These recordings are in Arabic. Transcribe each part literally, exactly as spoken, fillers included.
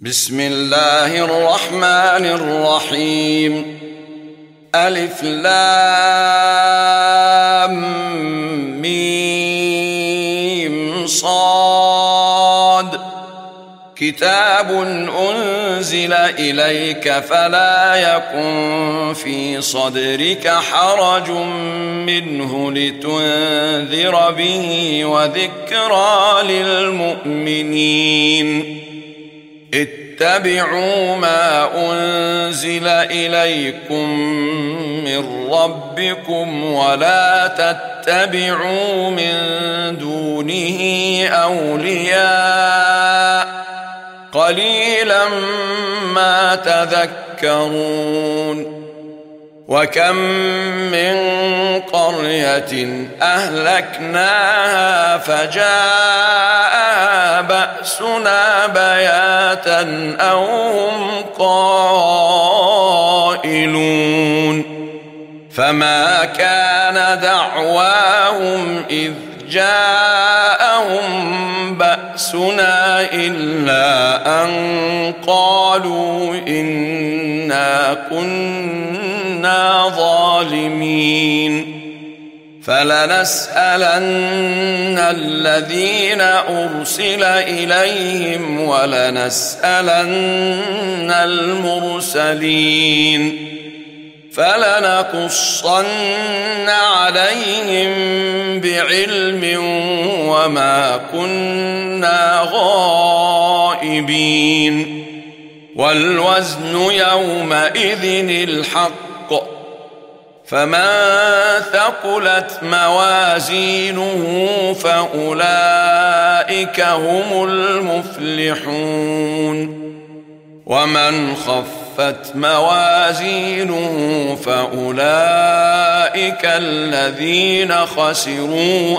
بسم الله الرحمن الرحيم. ألف لام ميم صاد. كتاب أنزل إليك فلا يكن في صدرك حرج منه لتنذر به وذكرى للمؤمنين. اتبعوا ما أنزل إليكم من ربكم ولا تتبعوا من دونه أولياء قليلا ما تذكرون. وكم من قرية أهلكناها فجاءها بأسنا بياتا أو هم قائلون. فما كان دعواهم إذ جاءهم بأسنا إلا أن قالوا إنا كنا ظالمين. فلنسألن الذين أرسل إليهم ولنسألن المرسلين. فلنقصن عليهم بعلم وما كنا غائبين. والوزن يومئذ الحق. فمن ثقلت موازينه فأولئك هم المفلحون. ومن خفت موازينه فأولئك الذين خسروا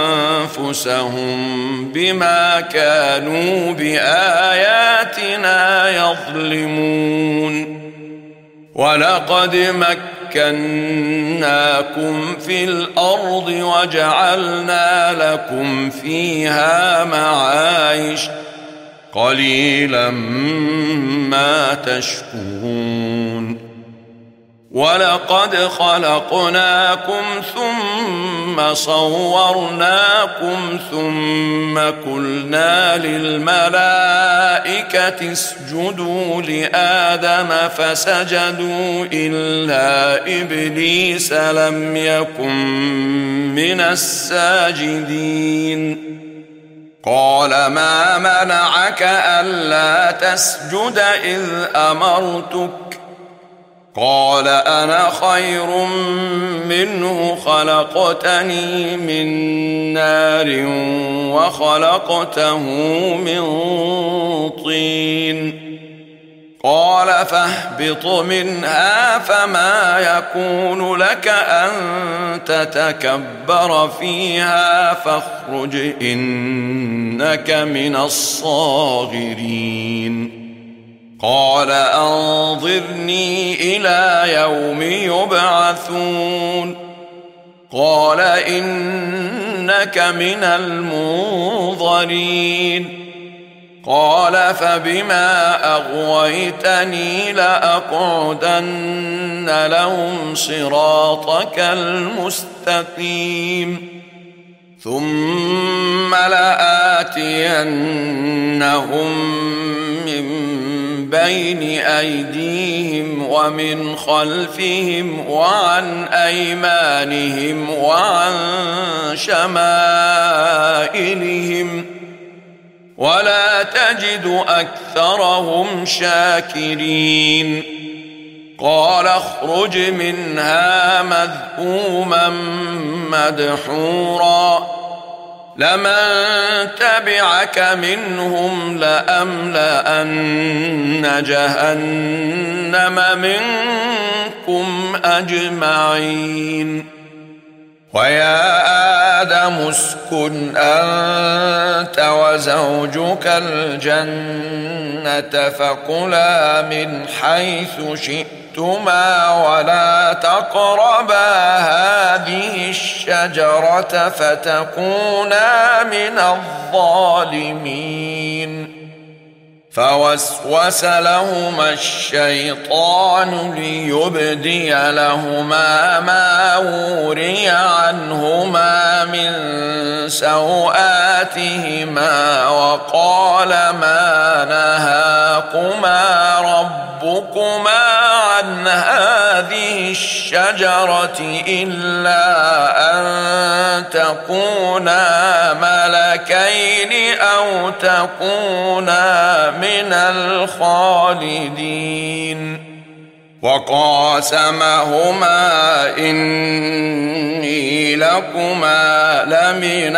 أنفسهم بما كانوا بآياتنا يظلمون. ولقد مكناكم في الأرض وجعلنا لكم فيها معايش قليلا ما تشكرون. ولقد خلقناكم ثم صورناكم ثم قلنا للملائكة اسجدوا لآدم فسجدوا إلا إبليس لم يكن من الساجدين. قال ما منعك ألا تسجد إذ أمرتك؟ قال أنا خير منه خلقتني من نار وخلقته من طين. قال فاهبط منها فما يكون لك أن تتكبر فيها فاخرج إنك من الصاغرين. قال أنظرني إلى يوم يبعثون. قال إنك من المنظرين. قال فبما أغويتني لأقعدن لهم صراطك المستقيم ثم لآتينهم من بين أيديهم ومن خلفهم وعن أيمانهم وعن شمائلهم ولا تجد أكثرهم شاكرين. قال اخرج منها مذءوما مدحورا لمن تبعك منهم لأملأن جهنم منكم أجمعين. ويا آدم اسكن أنت وزوجك الجنة فكلا من حيث شئتما ولا تقربا هذه الشجرة فتكونا من الظالمين. فوسوس لهما الشيطان ليبدي لهما ما وري عنهما من سوآتهما وقال ما نهاكما ربكما عن هذه الشجرة إلا أن تكونا ملكين أو تكونا من الخالدين وقاسمهما إني لكما لمن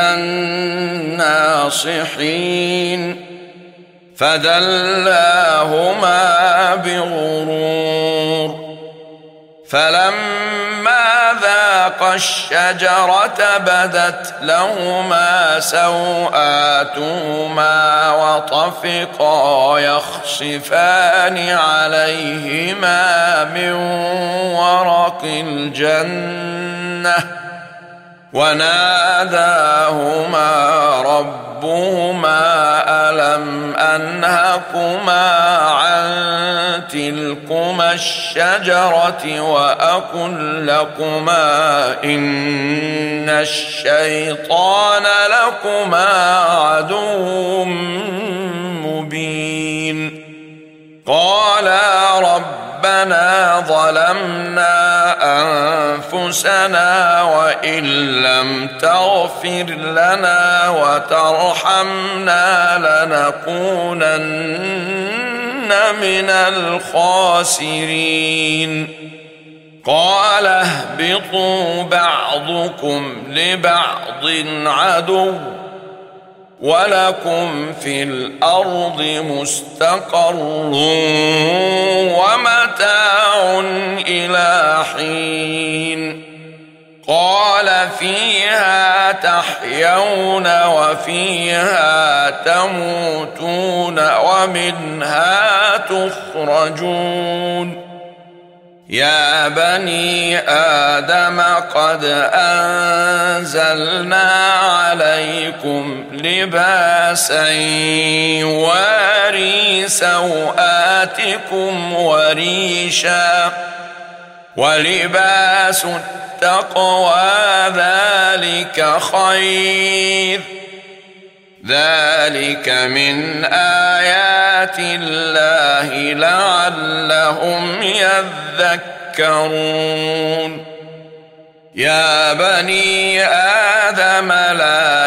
الناصحين فدلاهما بغرور فلما ذاقا الشجرة بدت لهما سوآتهما وطفقا يخصفان عليهما من ورق الجنة وناداهما ربهما ألم أنهكما عن تلكما الشجرة وأقل لكما إن الشيطان لكما عدو مبين قالا ربنا ظلمنا أنفسنا وإن لم تغفر لنا وترحمنا لنكونن من الخاسرين قال اهبطوا بعضكم لبعض عدو ولكم في الأرض مستقر ومتاع إلى حين قال فيها تحيون وفيها تموتون ومنها تخرجون يا بني آدم قد أنزلنا عليكم لباسا يواري سوآتكم وريشا ولباس التقوى ذلك خير ذلك من آيات الله لعلهم يذكرون يا بني آدم لا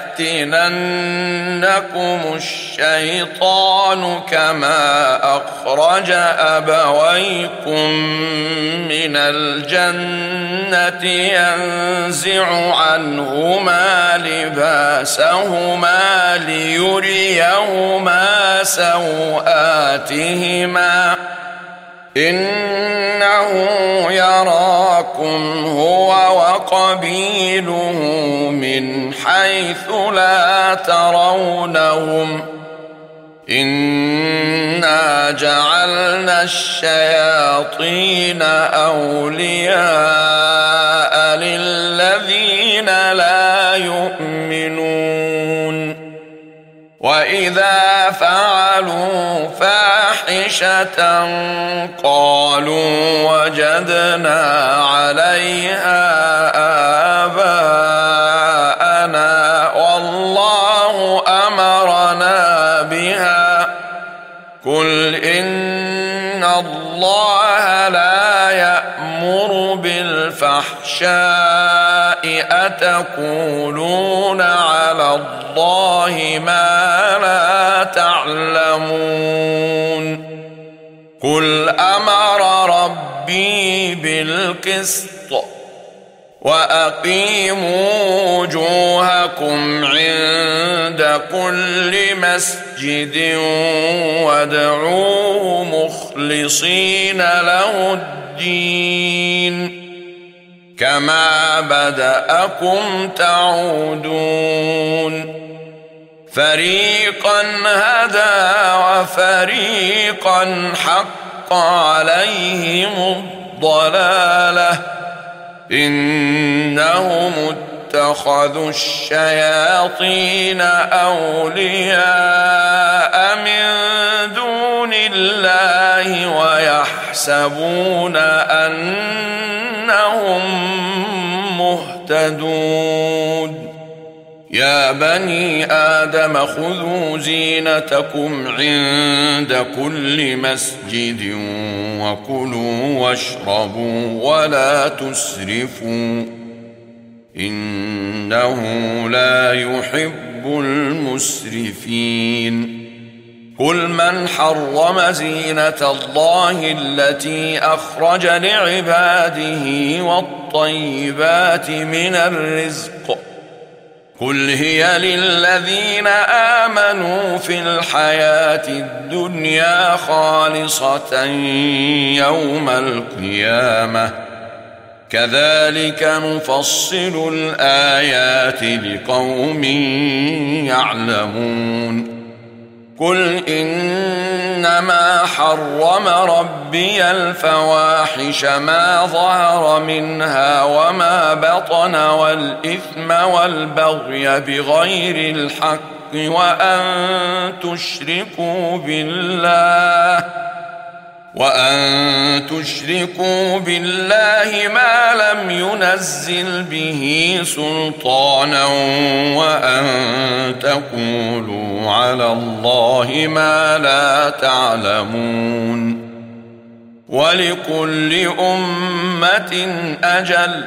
يفتننكم الشيطان كما أخرج أبويكم من الجنة ينزع عنهما لباسهما ليريهما سوآتهما إنه يراكم هو وقبيله من حيث لا ترونهم إنا جعلنا الشياطين أولياء للذين لا يؤمنون وإذا فعلوا فاحشة قالوا وجدنا عليها آباءنا والله أمرنا بها قل إن الله لا يأمر بالفحشاء أتقولون على الله ما لا تعلمون قل أمر ربي بالقسط وأقيموا وجوهكم عند كل مسجد وادعوه مخلصين له الدين كما بدأكم تعودون فريقا هدى وفريقا حق عليهم الضلالة إنهم اتخذوا الشياطين أولياء من ويحسبون أنهم مهتدون يا بني آدم خذوا زينتكم عند كل مسجد وكلوا واشربوا ولا تسرفوا إنه لا يحب المسرفين قل من حرم زينة الله التي أخرج لعباده والطيبات من الرزق قل هي للذين آمنوا في الحياة الدنيا خالصة يوم القيامة كذلك نفصل الآيات لقوم يعلمون قل إنما حرم ربي الفواحش ما ظهر منها وما بطن والإثم والبغي بغير الحق وأن تشركوا بالله وأن تشركوا بالله ما لم ينزل به سلطانا وأن تقولوا على الله ما لا تعلمون ولكل أمة أجل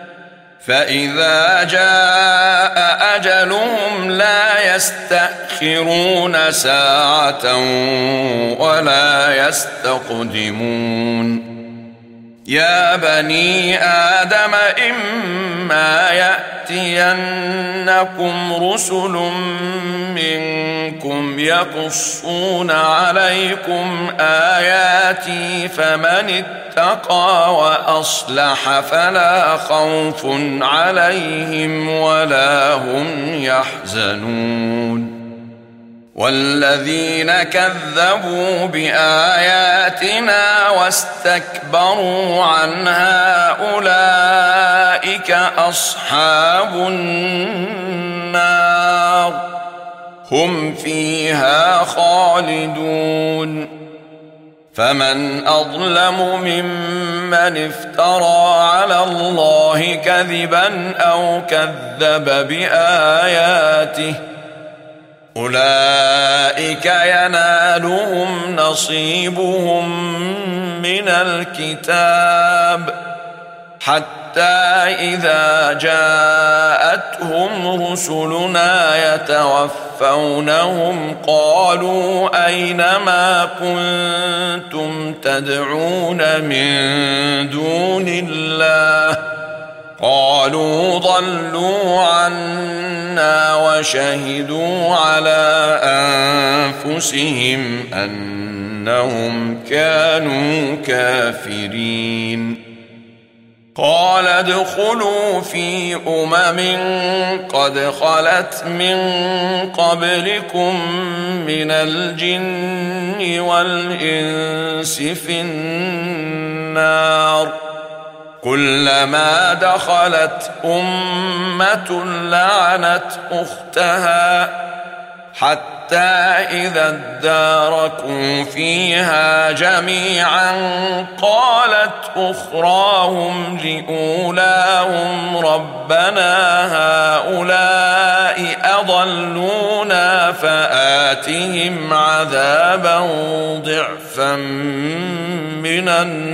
فإذا جاء أجلهم لا يستأخرون ساعة ولا يستقدمون يا بني آدم إما يأتينكم رسل منكم يقصون عليكم آياتي فمن اتقى وأصلح فلا خوف عليهم ولا هم يحزنون والذين كذبوا بآياتنا واستكبروا عنها أولئك أصحاب النار هم فيها خالدون فمن أظلم ممن افترى على الله كذبا أو كذب بآياته أولئك ينالهم نصيبهم من الكتاب حتى إذا جاءتهم رسلنا يتوفونهم قالوا أين ما كنتم تدعون من دون الله قالوا ضلوا عنا وشهدوا على أنفسهم أنهم كانوا كافرين قال ادخلوا في أمم قد خلت من قبلكم من الجن والإنس في النار كلما دخلت أمة لعنت أختها حتى إذا اداركوا فيها جميعا قالت أخراهم لأولاهم ربنا هؤلاء أضلونا فآتهم عذابا ضعفا من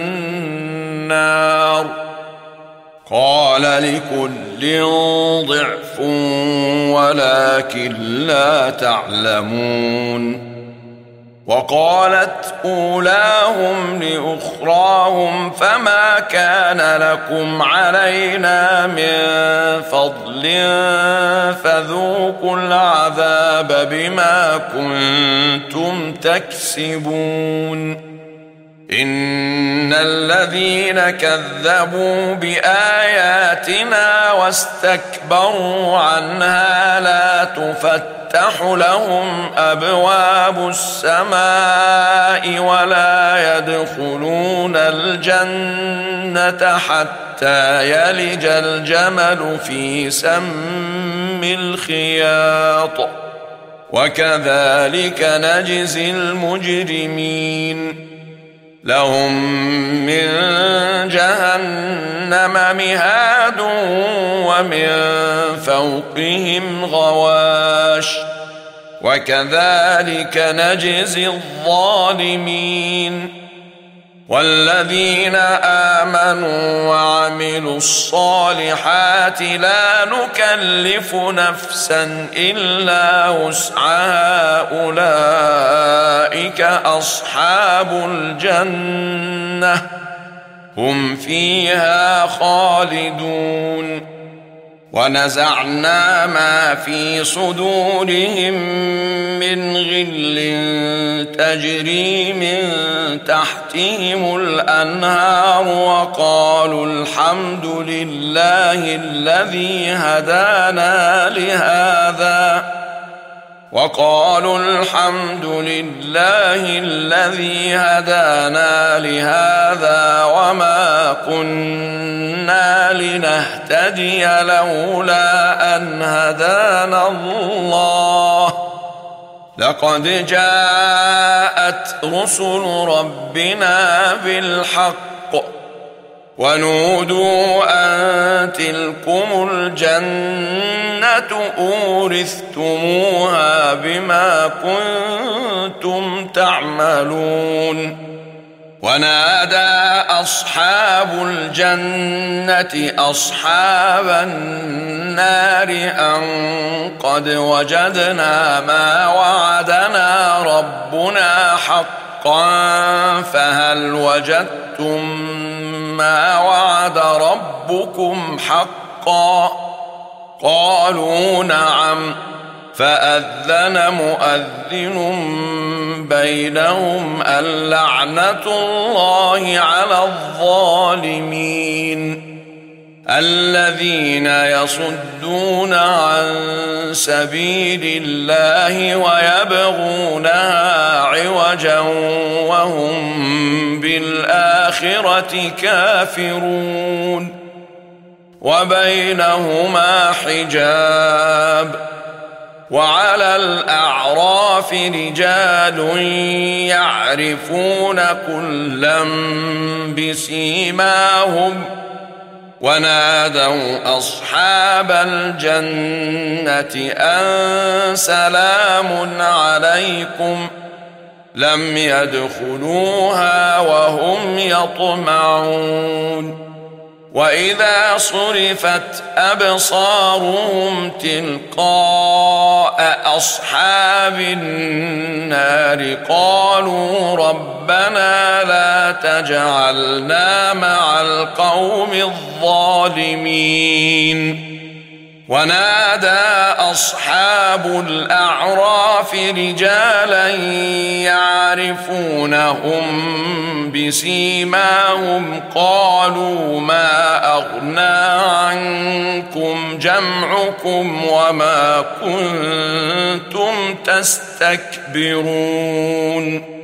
النار قال لكل ضعف ولكن لا تعلمون وقالت أولاهم لأخراهم فما كان لكم علينا من فضل فذوقوا العذاب بما كنتم تكسبون إن الذين كذبوا بآياتنا واستكبروا عنها لا تفتح لهم أبواب السماء ولا يدخلون الجنة حتى يلج الجمل في سم الخياط وكذلك نجزي المجرمين لهم من جهنم مهاد ومن فوقهم غواش وكذلك نجزي الظالمين والذين آمنوا وعملوا الصالحات لا نكلف نفسا إلا وسعها أولئك أصحاب الجنة هم فيها خالدون ونزعنا ما في صدورهم من غل تجري من تحتهم الأنهار وقالوا الحمد لله الذي هدانا لهذا وقالوا الحمد لله الذي هدانا لهذا وما كنا لنهتدي لولا أن هدانا الله لقد جاءت رسل ربنا بالحق ونودوا أن تلكم الجنة أورثتموها بما كنتم تعملون ونادى أصحاب الجنة أصحاب النار أن قد وجدنا ما وعدنا ربنا حقا فهل وجدتم ما وعد ربكم حقا قالوا نعم فأذن مؤذن بينهم اللعنة الله على الظالمين الذين يصدون عن سبيل الله ويبغونها عوجا وهم بالآخرة كافرون وبينهما حجاب وعلى الأعراف رجال يعرفون كلا بسيماهم ونادوا أصحاب الجنة أن سلام عليكم لم يدخلوها وهم يطمعون وإذا صرفت أبصارهم تلقاء أصحاب النار قالوا ربنا لا تجعلنا مع القوم الظالمين ونادى أصحاب الأعراف رجالا يعرفونهم بسيماهم قالوا ما أغنى عنكم جمعكم وما كنتم تستكبرون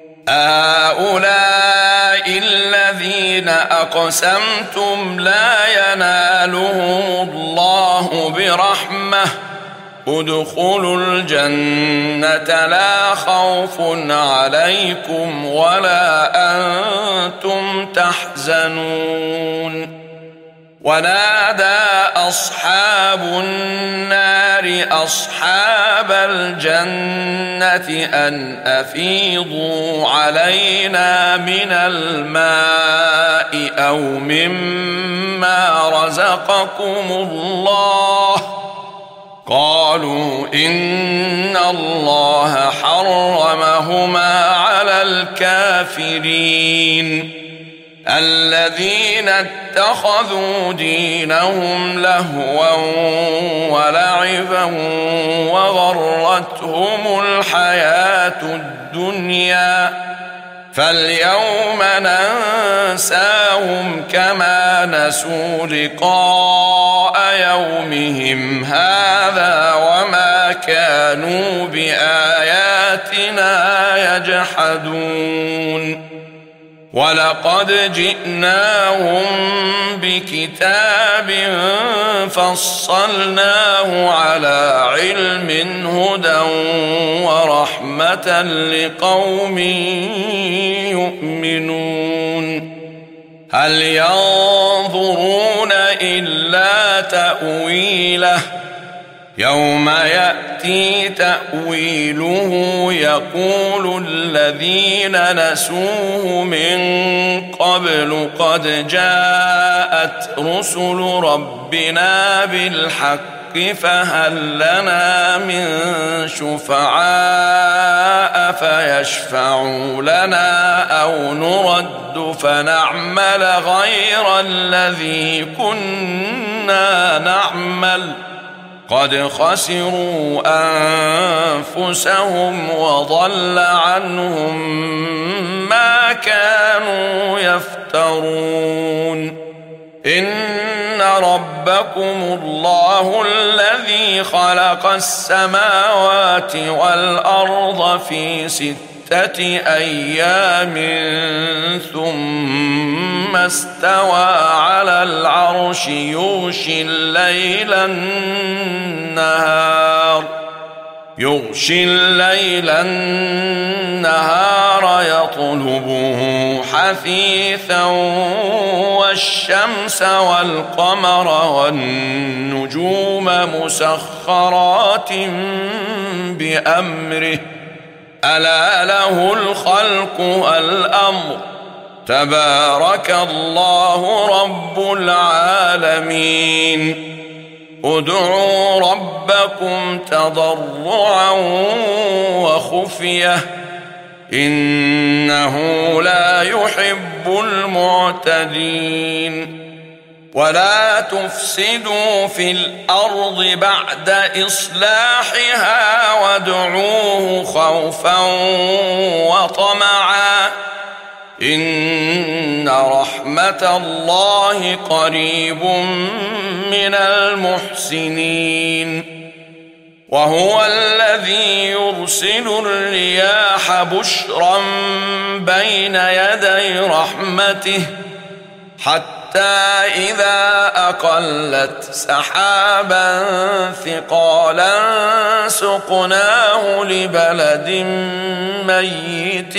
هؤلاء الذين أقسمتم لا ينالهم الله برحمة ادخلوا الجنة لا خوف عليكم ولا أنتم تحزنون ونادى أصحاب النار أصحاب الجنة أن أفيضوا علينا من الماء أو مما رزقكم الله قالوا إن الله حرمهما على الكافرين الذين اتخذوا دينهم لهوا ولعبا وغرتهم الحياة الدنيا فاليوم ننساهم كما نسوا لقاء يومهم هذا وما كانوا بآياتنا يجحدون ولقد جئناهم بكتاب فصلناه على علم هدى ورحمة لقوم يؤمنون هل ينظرون إلا تأويله يوم يأتي تأويله يقول الذين نسوه من قبل قد جاءت رسل ربنا بالحق فهل لنا من شفعاء فيشفعوا لنا أو نرد فنعمل غير الذي كنا نعمل قد خسروا أنفسهم وضل عنهم ما كانوا يفترون إن ربكم الله الذي خلق السماوات والأرض في ستة أيام ثم استوى على العرش يغشي الليل النهار يغشي الليل النهار يطلبه حثيثا والشمس والقمر والنجوم مسخرات بأمره ألا له الخلق والأمر تبارك الله رب العالمين ادعوا ربكم تضرعا وخفية إنه لا يحب المعتدين ولا تفسدوا في الأرض بعد إصلاحها وادعوه خوفا وطمعا إن رحمة الله قريب من المحسنين وهو الذي يرسل الرياح بشرا بين يدي رحمته حتى إذا أقلت سحابا ثقالا سقناه لبلد ميت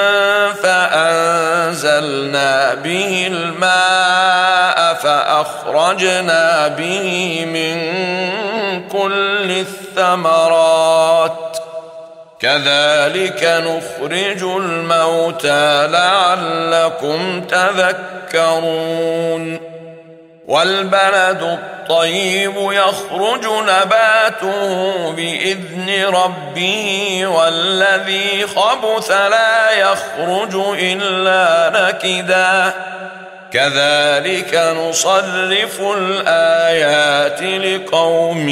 فأنزلنا به الماء فأخرجنا به من كل الثمرات كذلك نخرج الموتى لعلكم تذكرون والبلد الطيب يخرج نباته بإذن ربه والذي خبث لا يخرج إلا نكدا كذلك نصرف الآيات لقوم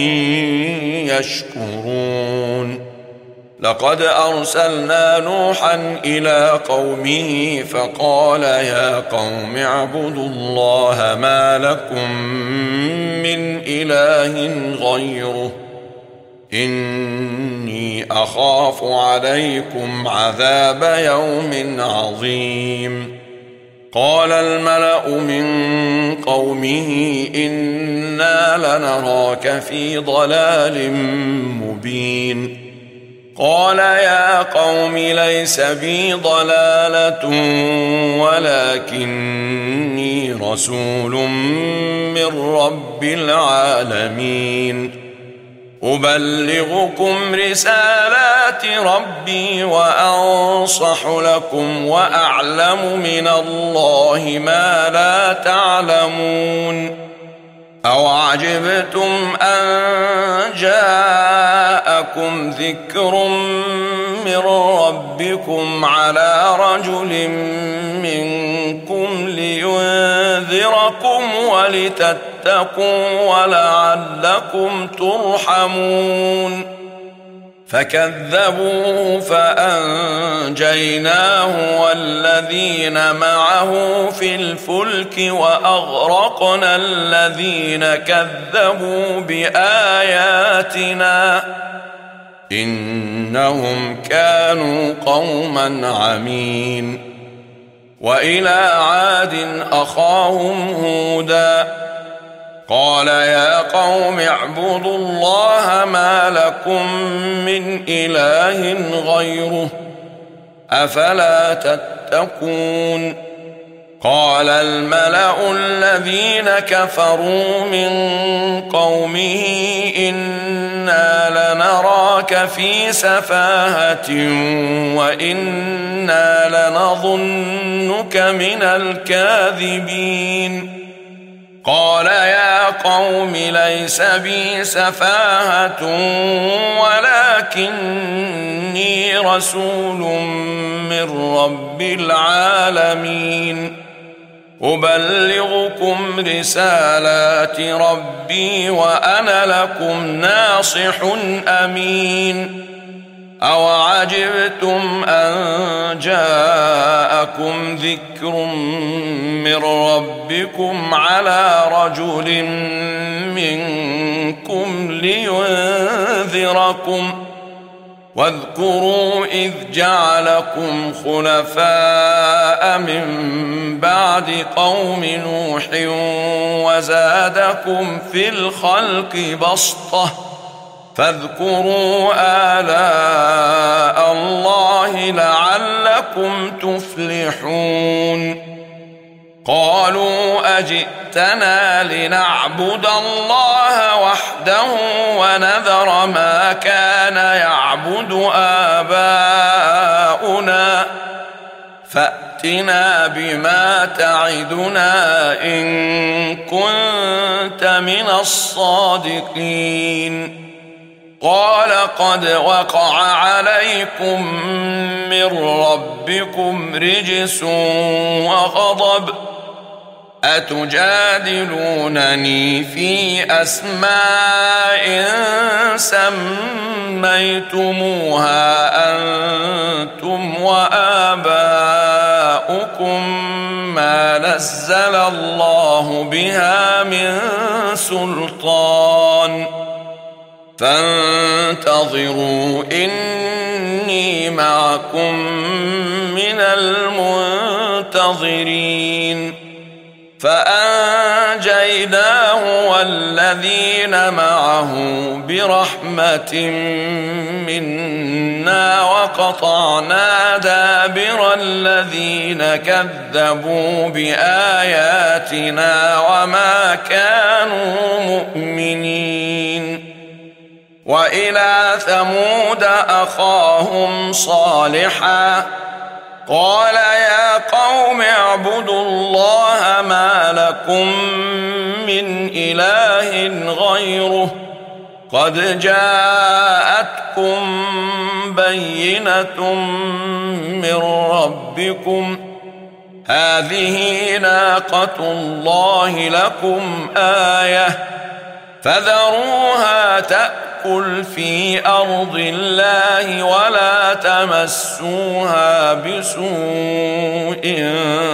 يشكرون لقد أرسلنا نوحا إلى قومه فقال يا قوم اعبدوا الله ما لكم من إله غيره إني أخاف عليكم عذاب يوم عظيم قال الملأ من قومه إنا لنراك في ضلال مبين قال يا قوم ليس بي ضلالة ولكني رسول من رب العالمين أبلغكم رسالات ربي وأنصح لكم وأعلم من الله ما لا تعلمون أوعجبتم أن جاءكم ذكر من ربكم على رجل منكم لينذركم ولتتقوا ولعلكم ترحمون فكذبوه فأنجيناه والذين معه في الفلك وأغرقنا الذين كذبوا بآياتنا إنهم كانوا قوما عمين وإلى عاد أخاهم هودا قال يا قوم اعبدوا الله ما لكم من إله غيره أفلا تتقون قال الملأ الذين كفروا من قومه إنا لنراك في سفاهة وإنا لنظنك من الكاذبين قال يا قوم ليس بي سفاهة ولكني رسول من رب العالمين أبلغكم رسالات ربي وأنا لكم ناصح أمين أوعجبتم أن جاءكم ذكر من ربكم على رجل منكم لينذركم واذكروا إذ جعلكم خلفاء من بعد قوم نوح وزادكم في الخلق بسطة فاذكروا آلاء الله لعلكم تفلحون قالوا أجئتنا لنعبد الله وحده ونذر ما كان يعبد آباؤنا فأتنا بما تعدنا إن كنت من الصادقين قال قد وقع عليكم من ربكم رجس وغضب أتجادلونني في أسماء سميتموها أنتم وآباؤكم ما نزل الله بها من سلطان فانتظروا إني معكم من المنتظرين فأنجيناه والذين معه برحمة منا وقطعنا دابر الذين كذبوا بآياتنا وما كانوا مؤمنين وإلى ثمود أخاهم صالحا قال يا قوم اعبدوا الله ما لكم من إله غيره قد جاءتكم بينة من ربكم هذه ناقة الله لكم آية فذروها تأكل في أرض الله ولا تمسوها بسوء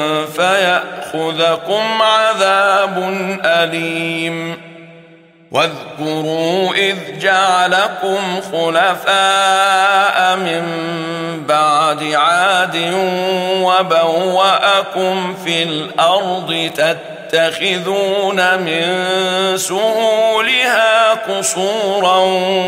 فيأخذكم عذاب أليم واذكروا إذ جعلكم خلفاء من بعد عاد وبوأكم في الأرض تتخذون من سهولها قصورا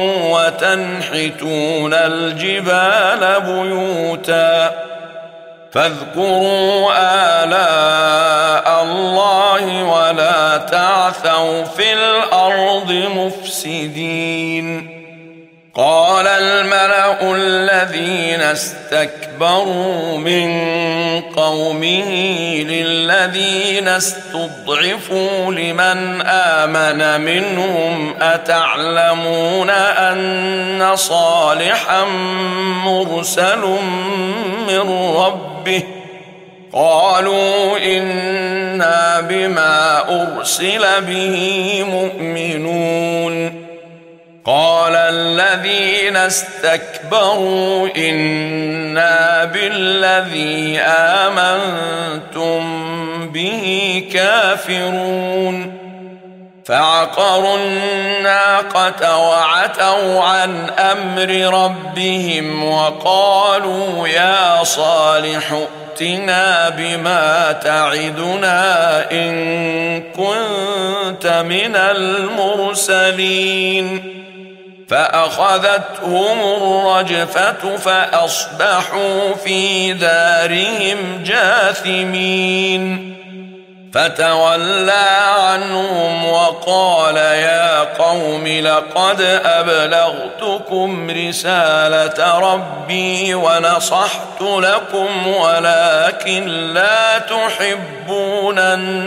وتنحتون الجبال بيوتا فاذكروا آلاء الله ولا تعثوا في الأرض مفسدين قال الملأ الذين استكبروا من قومه للذين استضعفوا لمن آمن منهم أتعلمون أن صالحا مرسل من ربه قالوا إنا بما أرسل به مؤمنون قال الذين استكبروا إنا بالذي آمنتم به كافرون فعقروا الناقة وعتوا عن أمر ربهم وقالوا يا صالح فأتنا بما تعدنا إن كنت من المرسلين فأخذتهم الرجفة فأصبحوا في دارهم جاثمين فتولى عنهم وقال يا قوم لقد أبلغتكم رسالة ربي ونصحت لكم ولكن لا تحبون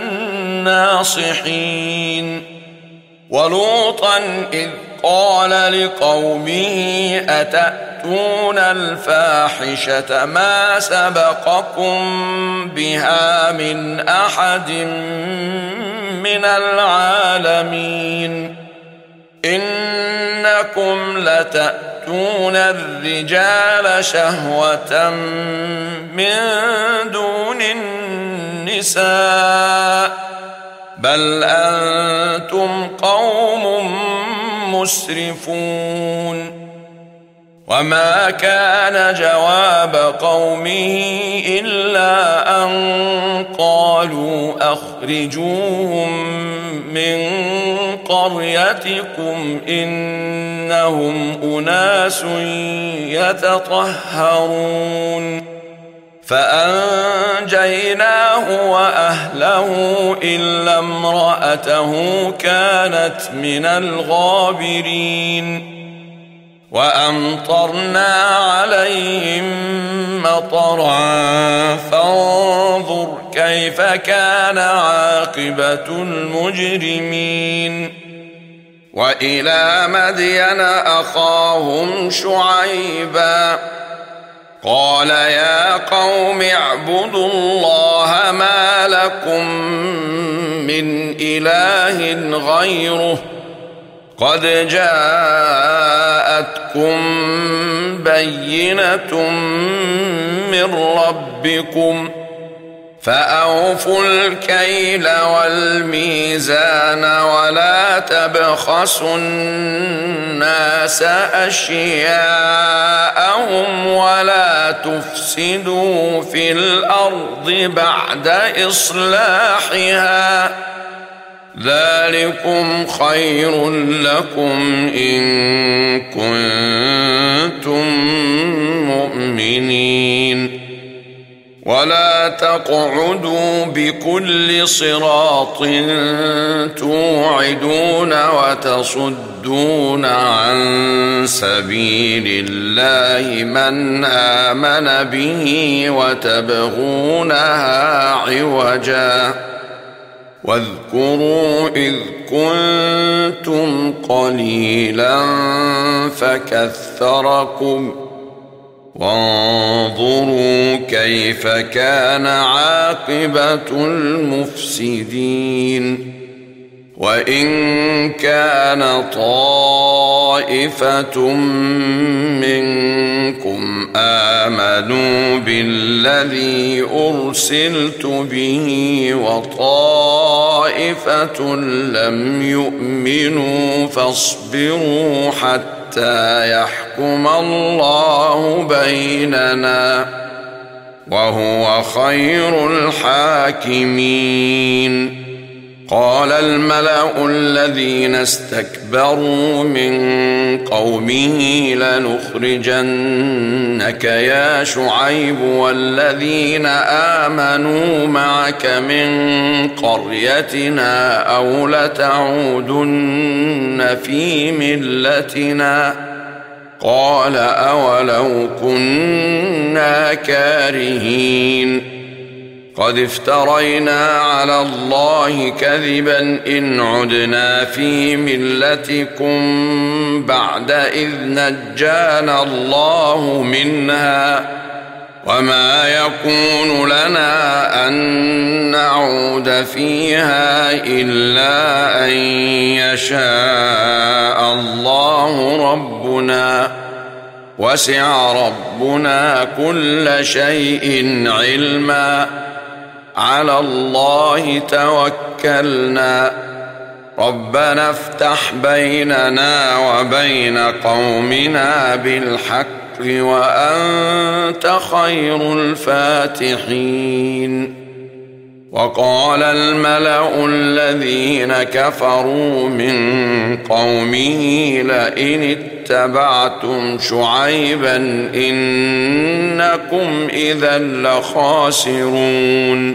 الناصحين ولوطا إذ قال لقومه أتأتون الفاحشة ما سبقكم بها من أحد من العالمين إنكم لتأتون الرجال شهوة من دون النساء بل أنتم قوم مسرفون وما كان جواب قومه إلا أن قالوا أخرجوهم من قريتكم إنهم أناس يتطهرون فأنجيناه وأهله إلا امرأته كانت من الغابرين وأمطرنا عليهم مطرا فانظر كيف كان عاقبة المجرمين وإلى مدين أخاهم شعيبا قال يا قوم اعبدوا الله ما لكم من إله غيره قد جاءتكم بينة من ربكم فأوفوا الكيل والميزان ولا تبخسوا الناس أشياءهم ولا تفسدوا في الأرض بعد إصلاحها ذلكم خير لكم إن كنتم مؤمنين ولا تقعدوا بكل صراط توعدون وتصدون عن سبيل الله من آمن به وتبغونها عوجا واذكروا إذ كنتم قليلا فكثركم وانظروا كيف كان عاقبة المفسدين وإن كان طائفة منكم آمنوا بالذي أرسلت به وطائفة لم يؤمنوا فاصبروا حتى يحكم الله بيننا وهو خير الحاكمين قال الملأ الذين استكبروا من قومه لنخرجنك يا شعيب والذين آمنوا معك من قريتنا أو لتعودن في ملتنا قال أولو كنا كارهين قد افترينا على الله كذبا إن عدنا في ملتكم بعد إذ نجانا الله منها وما يكون لنا أن نعود فيها إلا أن يشاء الله ربنا وسع ربنا كل شيء علما على الله توكلنا ربنا افتح بيننا وبين قومنا بالحق وأنت خير الفاتحين. وقال الملأ الذين كفروا من قومه لئن اتبعتم شعيبا إنكم إذا لخاسرون.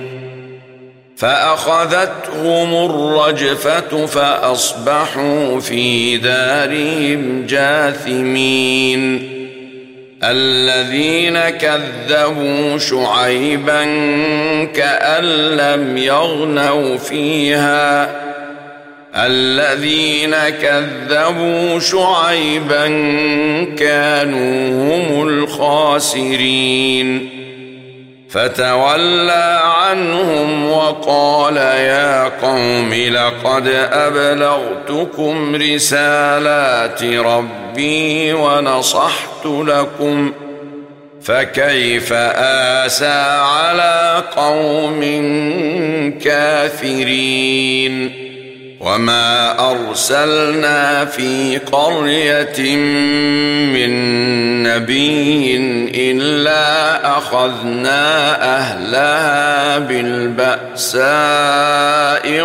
فأخذتهم الرجفة فأصبحوا في دارهم جاثمين. الذين كذبوا شعيبا كأن لم يغنوا فيها الذين كذبوا شعيبا كانوا هم الخاسرين. فتولى عنهم وقال يا قوم لقد أبلغتكم رسالات ربي ونصحت لكم فكيف آسى على قوم كافرين. وما أرسلنا في قرية من نبي إلا أخذنا أهلها بالبأساء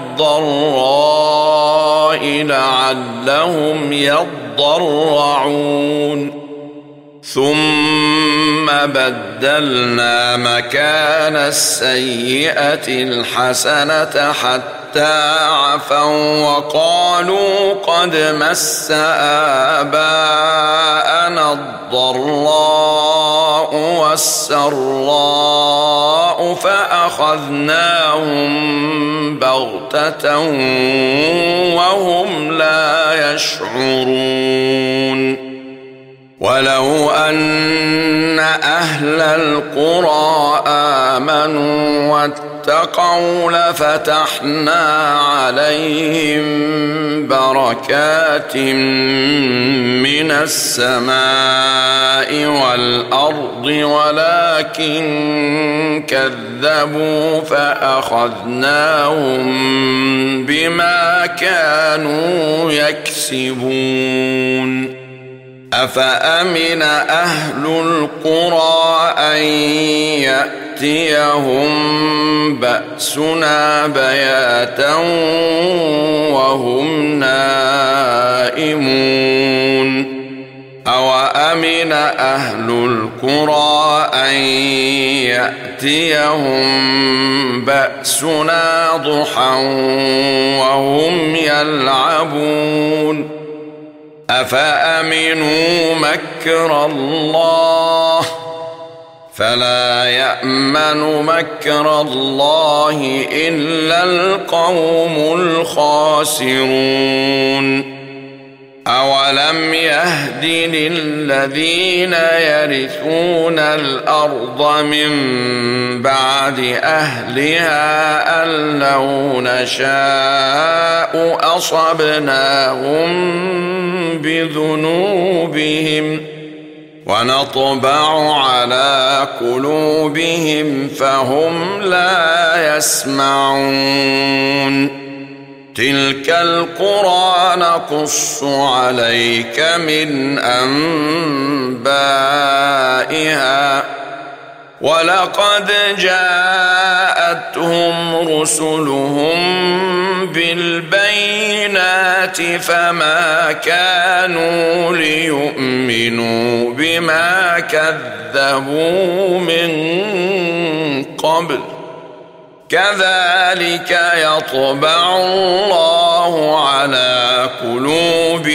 والضراء لعلهم يضرعون. ثم بدلنا مكان السيئة الحسنة حتى عفوا وقالوا قد مس آباءنا الضراء والسراء فأخذناهم بغتة وهم لا يشعرون. ولو أن أهل القرى آمنوا واتقوا لفتحنا عليهم بركات من السماء والأرض ولكن كذبوا فأخذناهم بما كانوا يكسبون. أفأمن أهل القرى أن يأتيهم بأسنا بياتا وهم نائمون. أوأمن أهل القرى أن يأتيهم بأسنا ضحى وهم يلعبون. أفأمنوا مكر الله فلا يأمن مكر الله إلا القوم الخاسرون. أولم يهد للذين يرثون الأرض من بعد أهلها أن لو نشاء أصبناهم بذنوبهم ونطبع على قلوبهم فهم لا يسمعون. تلك القرى نقص عليك من أنبائها ولقد جاءتهم رسلهم بالبينات فما كانوا ليؤمنوا بما كذبوا من قبل كذلك يطبع الله على قلوب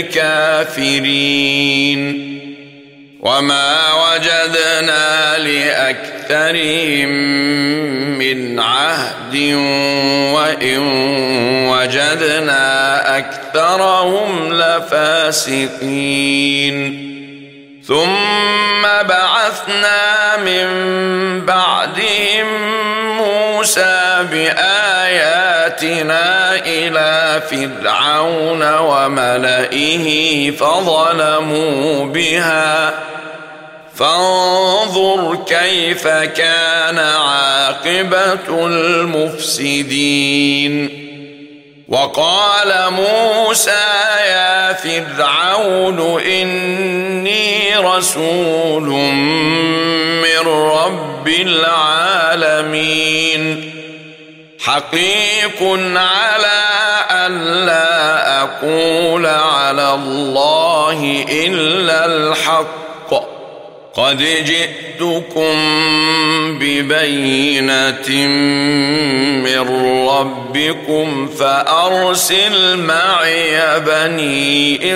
الكافرين. وما وجدنا لأكثرهم من عهد وإن وجدنا أكثرهم لفاسقين. ثم بعثنا من بعدهم موسى بآياتنا إلى فرعون وملئه فظلموا بها فانظر كيف كان عاقبة المفسدين. وقال موسى يا فرعون إني رسول من رب العالمين حقيق على ألا أقول على الله إلا الحق قد جئتكم ببينة من ربكم فأرسل معي بني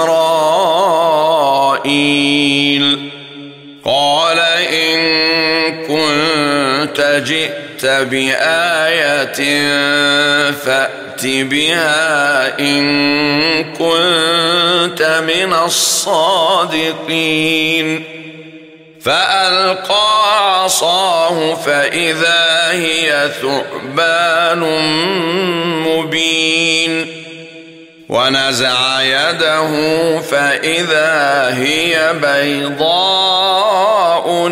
إسرائيل قال إن كنت جئت بآية فأت بها إن كنت من الصادقين فألقى عصاه فإذا هي ثعبان مبين ونزع يده فإذا هي بيضاء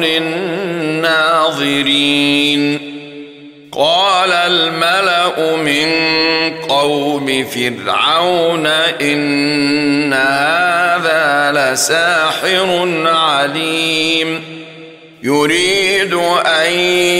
للناظرين قال الملأ من قوم فرعون إن هذا لساحر عليم يريد أن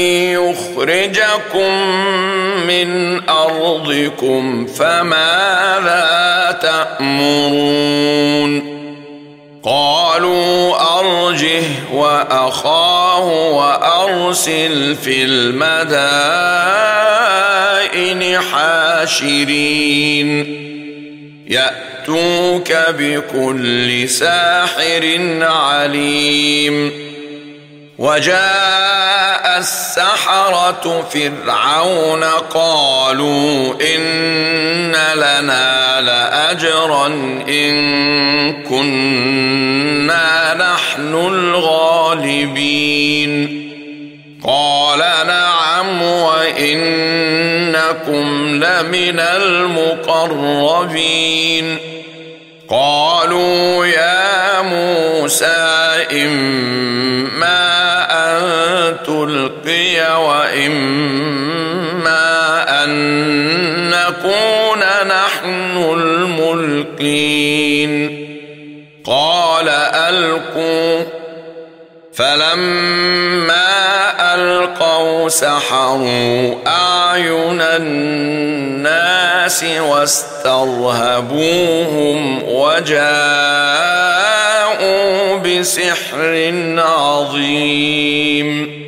يخرجكم من أرضكم فماذا تأمرون قالوا أرجه وأخاه وأرسل في المدائن حاشرين يأتوك بكل ساحر عليم وجاء السحرة فرعون قالوا إن لنا لأجرا إن كنا نحن الغالبين قال نعم وإنكم لمن المقربين قالوا يا موسى إما أن تلقي وإما أن نكون نحن الملقين قال ألقوا فلما ألقوا سحروا أعين الناس واسترهبوهم وجاءوا بسحر عظيم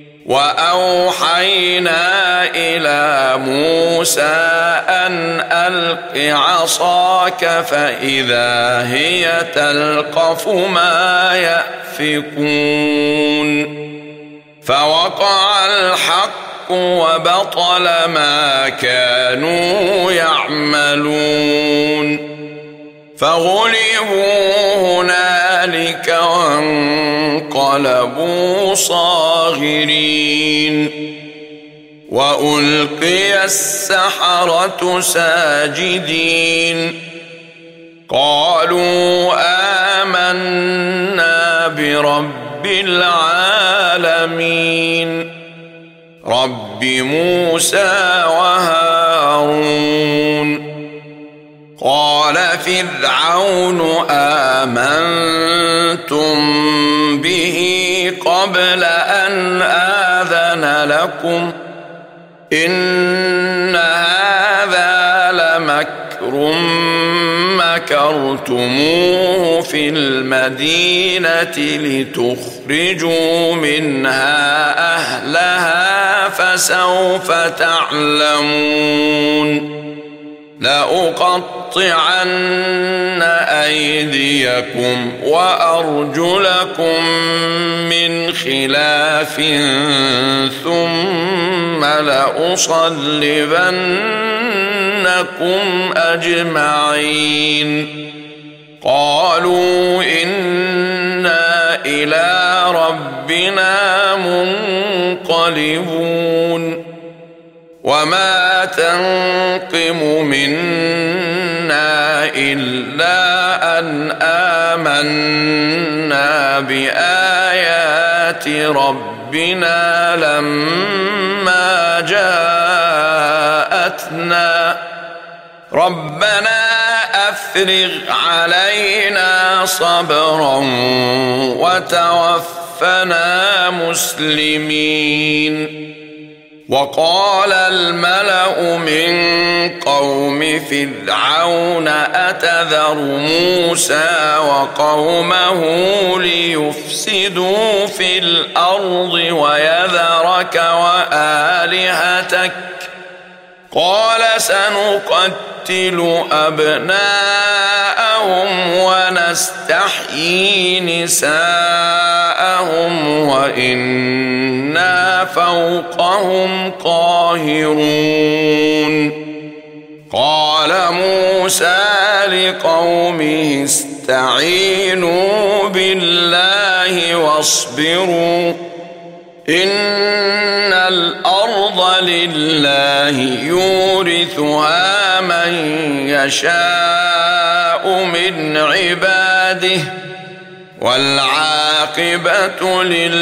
وأوحينا إلى موسى أن ألق عصاك فإذا هي تلقف ما يأفكون فوقع الحق وبطل ما كانوا يعملون فغلبوا هنالك وانقلبوا صاغرين وألقي السحرة ساجدين قالوا آمنا برب العالمين رب موسى وهارون قال فرعون آمنتم به قبل أن آذن لكم إن هذا لمكر مكرتموه في المدينة لتخرجوا منها أهلها فسوف تعلمون لأقطعن أيديكم وأرجلكم من خلاف ثم لأصلبنكم أجمعين قالوا إنا إلى ربنا منقلبون وما تنقم منا إلا أن آمنا بآيات ربنا لما جاءتنا ربنا أفرغ علينا صبرا وتوفنا مسلمين. وقال الملأ من قوم فرعون أتذر موسى وقومه ليفسدوا في الأرض ويذرك وآلهتك قال سنقتل أبناءهم ونستحيي نساءهم وإنا فوقهم قاهرون. قال موسى لقومه استعينوا بالله واصبروا إن الأرض لله يورثها من يشاء من عباده والعاقبة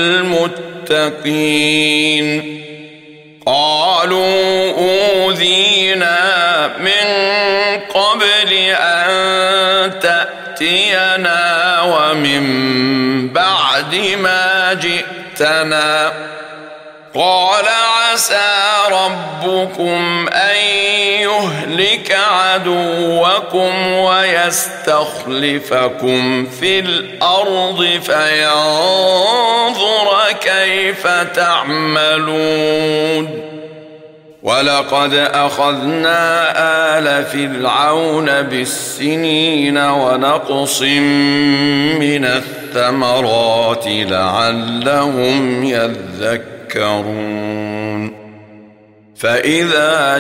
للمتقين. قالوا أوذينا من قبل أن تأتينا ومن بعد ما جئتنا قال عسى ربكم أن يهلك عدوكم ويستخلفكم في الأرض فينظر كيف تعملون. ولقد أخذنا آل فرعون بالسنين ونقص من الثمرات لعلهم يذكرون. فإذا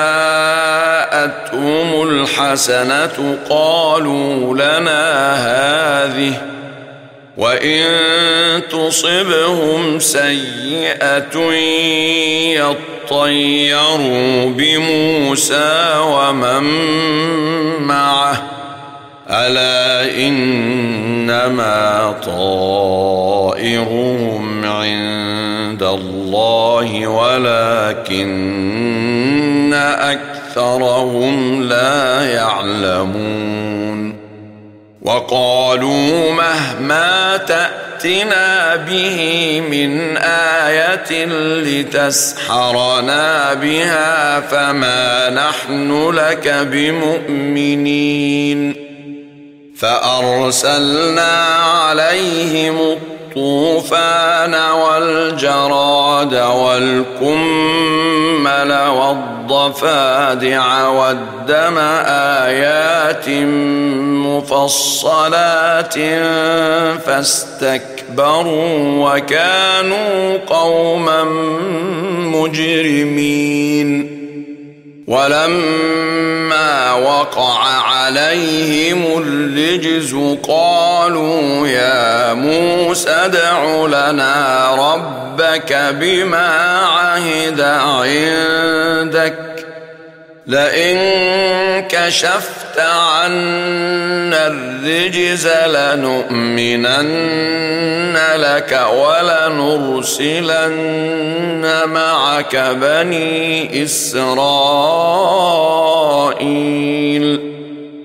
جاءتهم الحسنة قالوا لنا هذه وإن تصبهم سيئة يطيروا بموسى ومن معه ألا إنما طائرهم عند الله ولكن أكثرهم لا يعلمون. وقالوا مهما تأتنا به من آية لتسحرنا بها فما نحن لك بمؤمنين. فأرسلنا عليهم الطوفان والجراد والكمل والضفادع والدم آيات مفصلات فاستكبروا وكانوا قوما مجرمين. ولما وقع عليهم الرجز قالوا يا موسى ادع لنا ربك بما عهد عندك لئن كشفت عنا الرجز لنؤمنن لك ولنرسلن معك بني إسرائيل.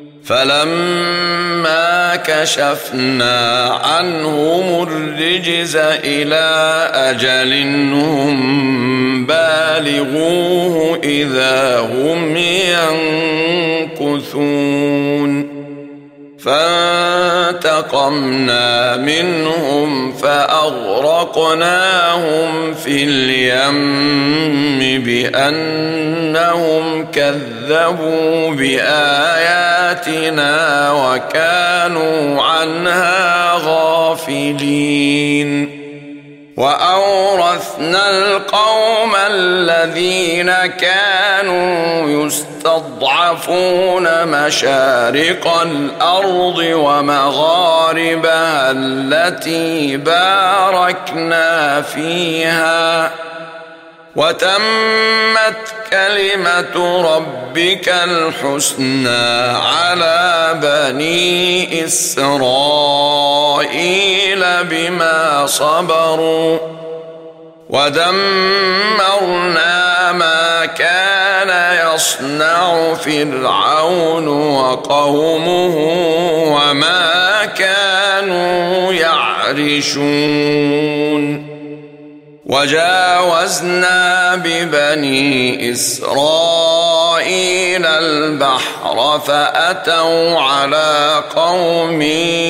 فلما كشفنا عنهم الرجز إلى أجل هم بالغوه إذا هم ينكثون. فانتقمنا منهم فأغرقناهم في اليم بأنهم كذبوا بآياتنا وكانوا عنها غافلين. وأورثنا القوم الذين كانوا يستضعفون مشارق الأرض ومغاربها التي باركنا فيها وتمت كلمة ربك الحسنى على بني إسرائيل بما صبروا ودمرنا ما كان يصنع فرعون وقومه وما كانوا يعرشون وجاوزنا ببني إسرائيل البحر فأتوا على قوم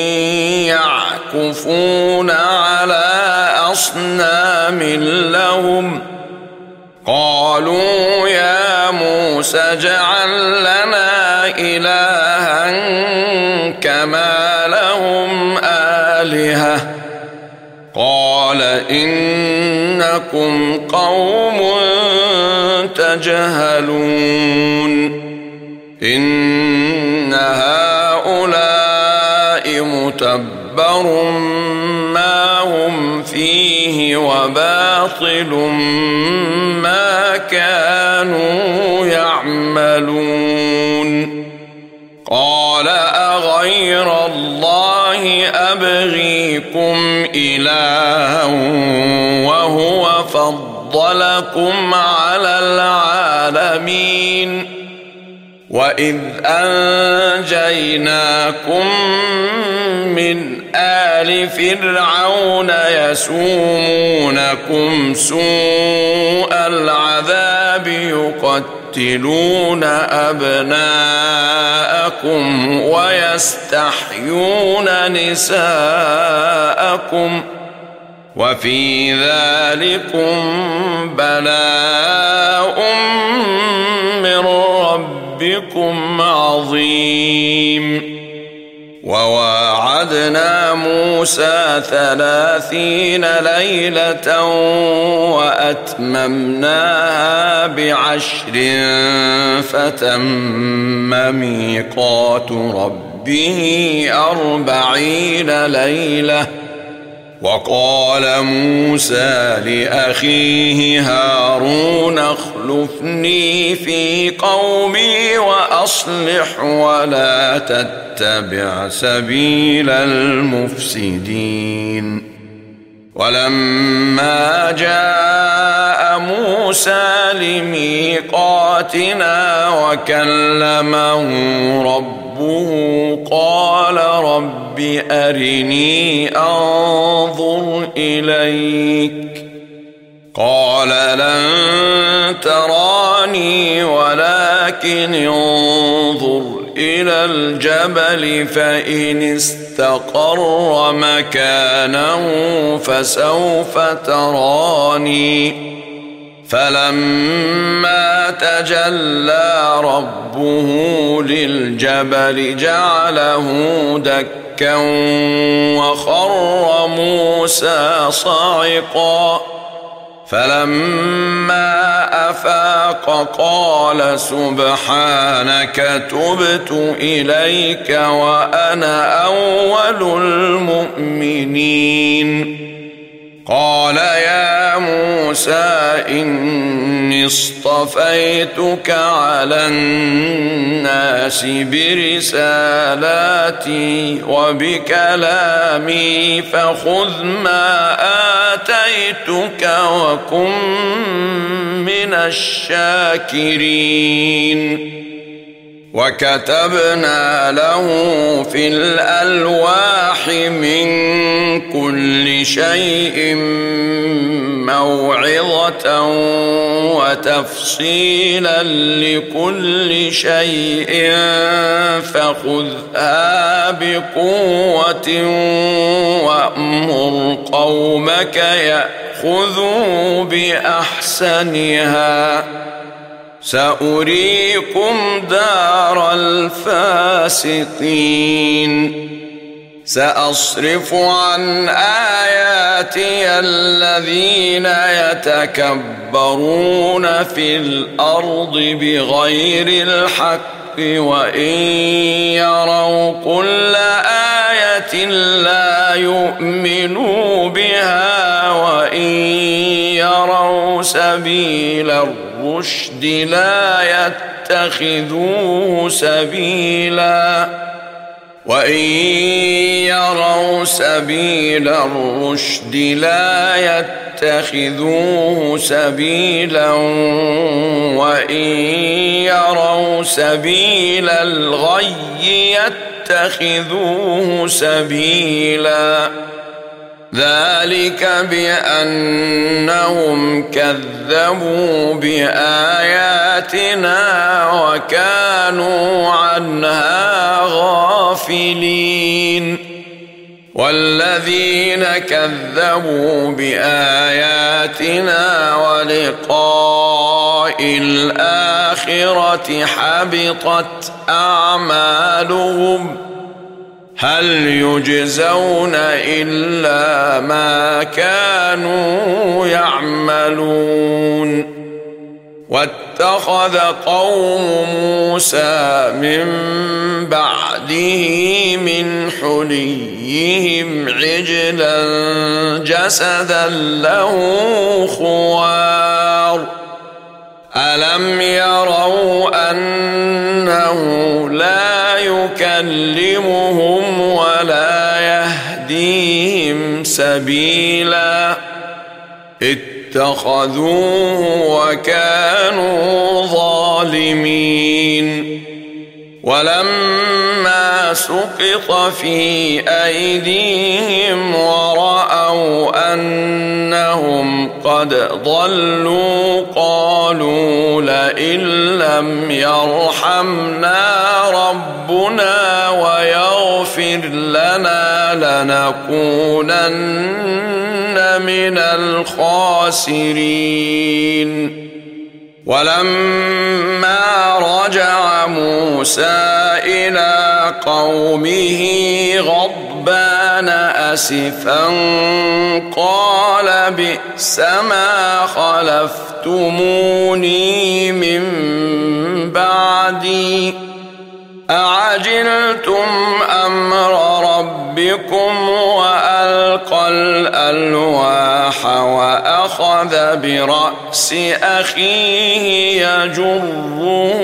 يعكفون على أصنام لهم قالوا يا موسى اجعل لنا إلها كما لهم آلهة قال إنكم قوم تجهلون إن هؤلاء متبر ما هم فيه وباطل ما كانوا يعملون قال أغير الله أبغيكم إلها وهو فضلكم على العالمين وإذ أنجيناكم من آل فرعون يسومونكم سوء العذاب يقتلون أبناءكم ويستحيون نساءكم وفي ذلكم بلاء من ربكم عظيم وواعدنا موسى ثلاثين ليلة وأتممناها بعشر فتم ميقات ربه أربعين ليلة وقال موسى لأخيه هارون اخلفني في قومي وأصلح ولا تتبع سبيل المفسدين ولما جاء موسى لميقاتنا وكلمه ربه قال رب أرني أنظر إليك قال لن تراني ولكن انظر إلى الجبل فإن استقر مكانه فسوف تراني فلما تجلى ربه للجبل جعله دكا وخر موسى صعقا فلما أفاق قال سبحانك تبت إليك وأنا أول المؤمنين قال يا موسى إني اصطفيتك على الناس برسالاتي وبكلامي فخذ ما آتيتك وكن من الشاكرين وكتبنا له في الألواح من كل شيء موعظة وتفصيلا لكل شيء فخذها بقوة وأمر قومك يأخذوا بأحسنها سأريكم دار الفاسقين سأصرف عن آياتي الذين يتكبرون في الأرض بغير الحق وإن يروا كل آية لا يؤمنوا بها وإن يروا سبيل الرشد لا يتخذوه سبيلا وإن يروا سبيل الرشد لا يتخذوه سبيلا وإن يروا سبيل الغي يتخذوه سبيلا ذلك بأنهم كذبوا بآياتنا وكانوا عنها غافلين والذين كذبوا بآياتنا ولقاء الآخرة حبطت أعمالهم هل يجزون إلا ما كانوا يعملون واتخذ قوم موسى من بعده من حليهم عجلا جسدا له خوار ألم يروا أنه لا يكلمهم ولا يهديهم سبيلا اتخذوه وكانوا ظالمين ولما سقط في أيديهم ورأوا أنهم قد ضلوا قالوا لئن لم يرحمنا ربنا ويغفر لنا لنكونن من الخاسرين ولما رجع موسى إلى قومه غضبان أسفا قال بئس ما خلفتموني من بعدي أعجلتم أمر ربكم وألقى الألواح وأخذ برأس أخيه يجره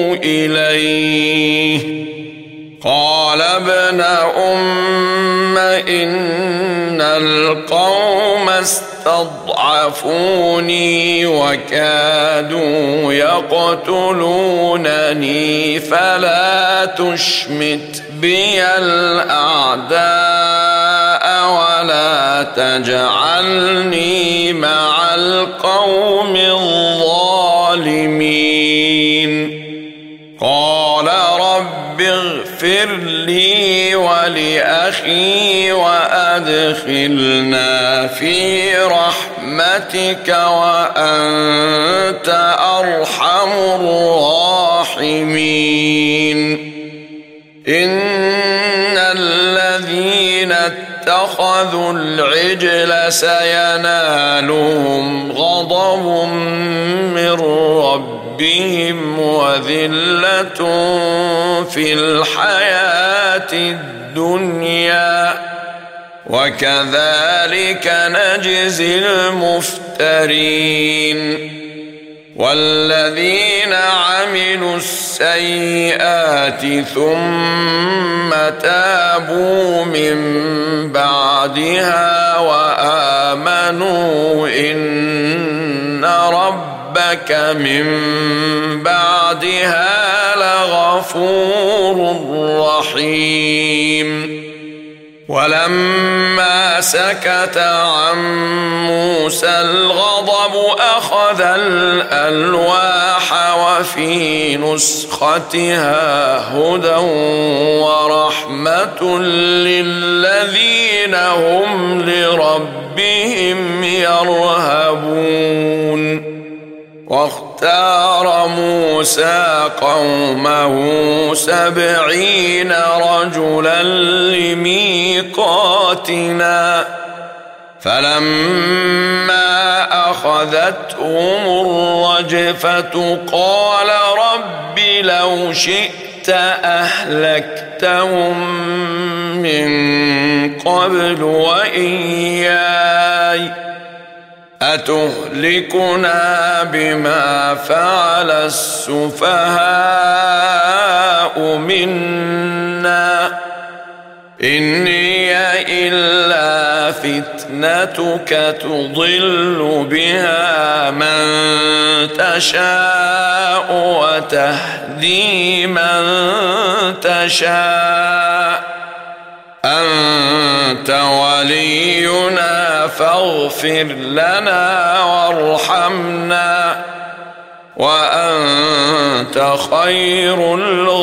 إليه قال ابن أم إن القوم استضعفوني وكادوا يقتلونني فلا تشمت بي الأعداء ولا تجعلني مع القوم الظالمين قال رب اغفر لي ولأخي وأدخلنا في رحمتك وأنت أرحم الراحمين إن الذين اتخذوا العجل سينالهم غضب من ربهم وذلة في الحياة الدنيا وكذلك نجزي المفترين والذين عملوا السيئات ثم تابوا من بعدها وآمنوا إن ربك من بعدها لغفور رحيم ولما سكت عن موسى الغضب أخذ الألواح وفي نسختها هدى ورحمة للذين هم لربهم يرهبون واختار موسى قومه سبعين رجلا لميقاتنا فلما أخذتهم الرجفة قال رب لو شئت أهلكتهم من قبل وإياي أتهلكنا بما فعل السفهاء منا إن هي إلا فتنتك تضل بها من تشاء وتهدي من تشاء أنت ولينا فاغفر لنا وارحمنا وأنت خير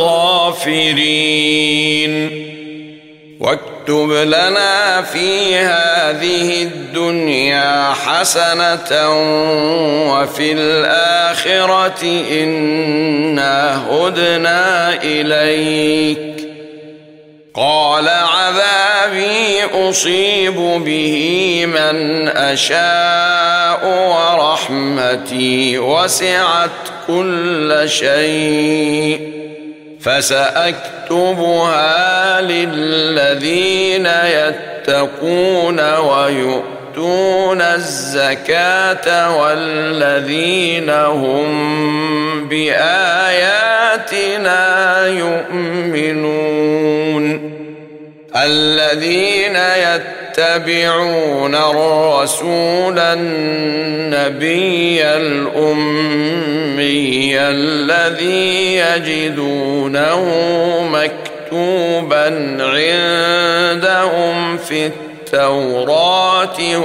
الغافرين واكتب لنا في هذه الدنيا حسنة وفي الآخرة إنا هدنا إليك قال عذابي أصيب به من أشاء ورحمتي وسعت كل شيء فسأكتبها للذين يتقون ويؤتون الزكاة والذين هم بآياتنا يؤمنون الذين يتبعون الرسول النبي الأمي الذي يجدونه مكتوبا عندهم في التوراة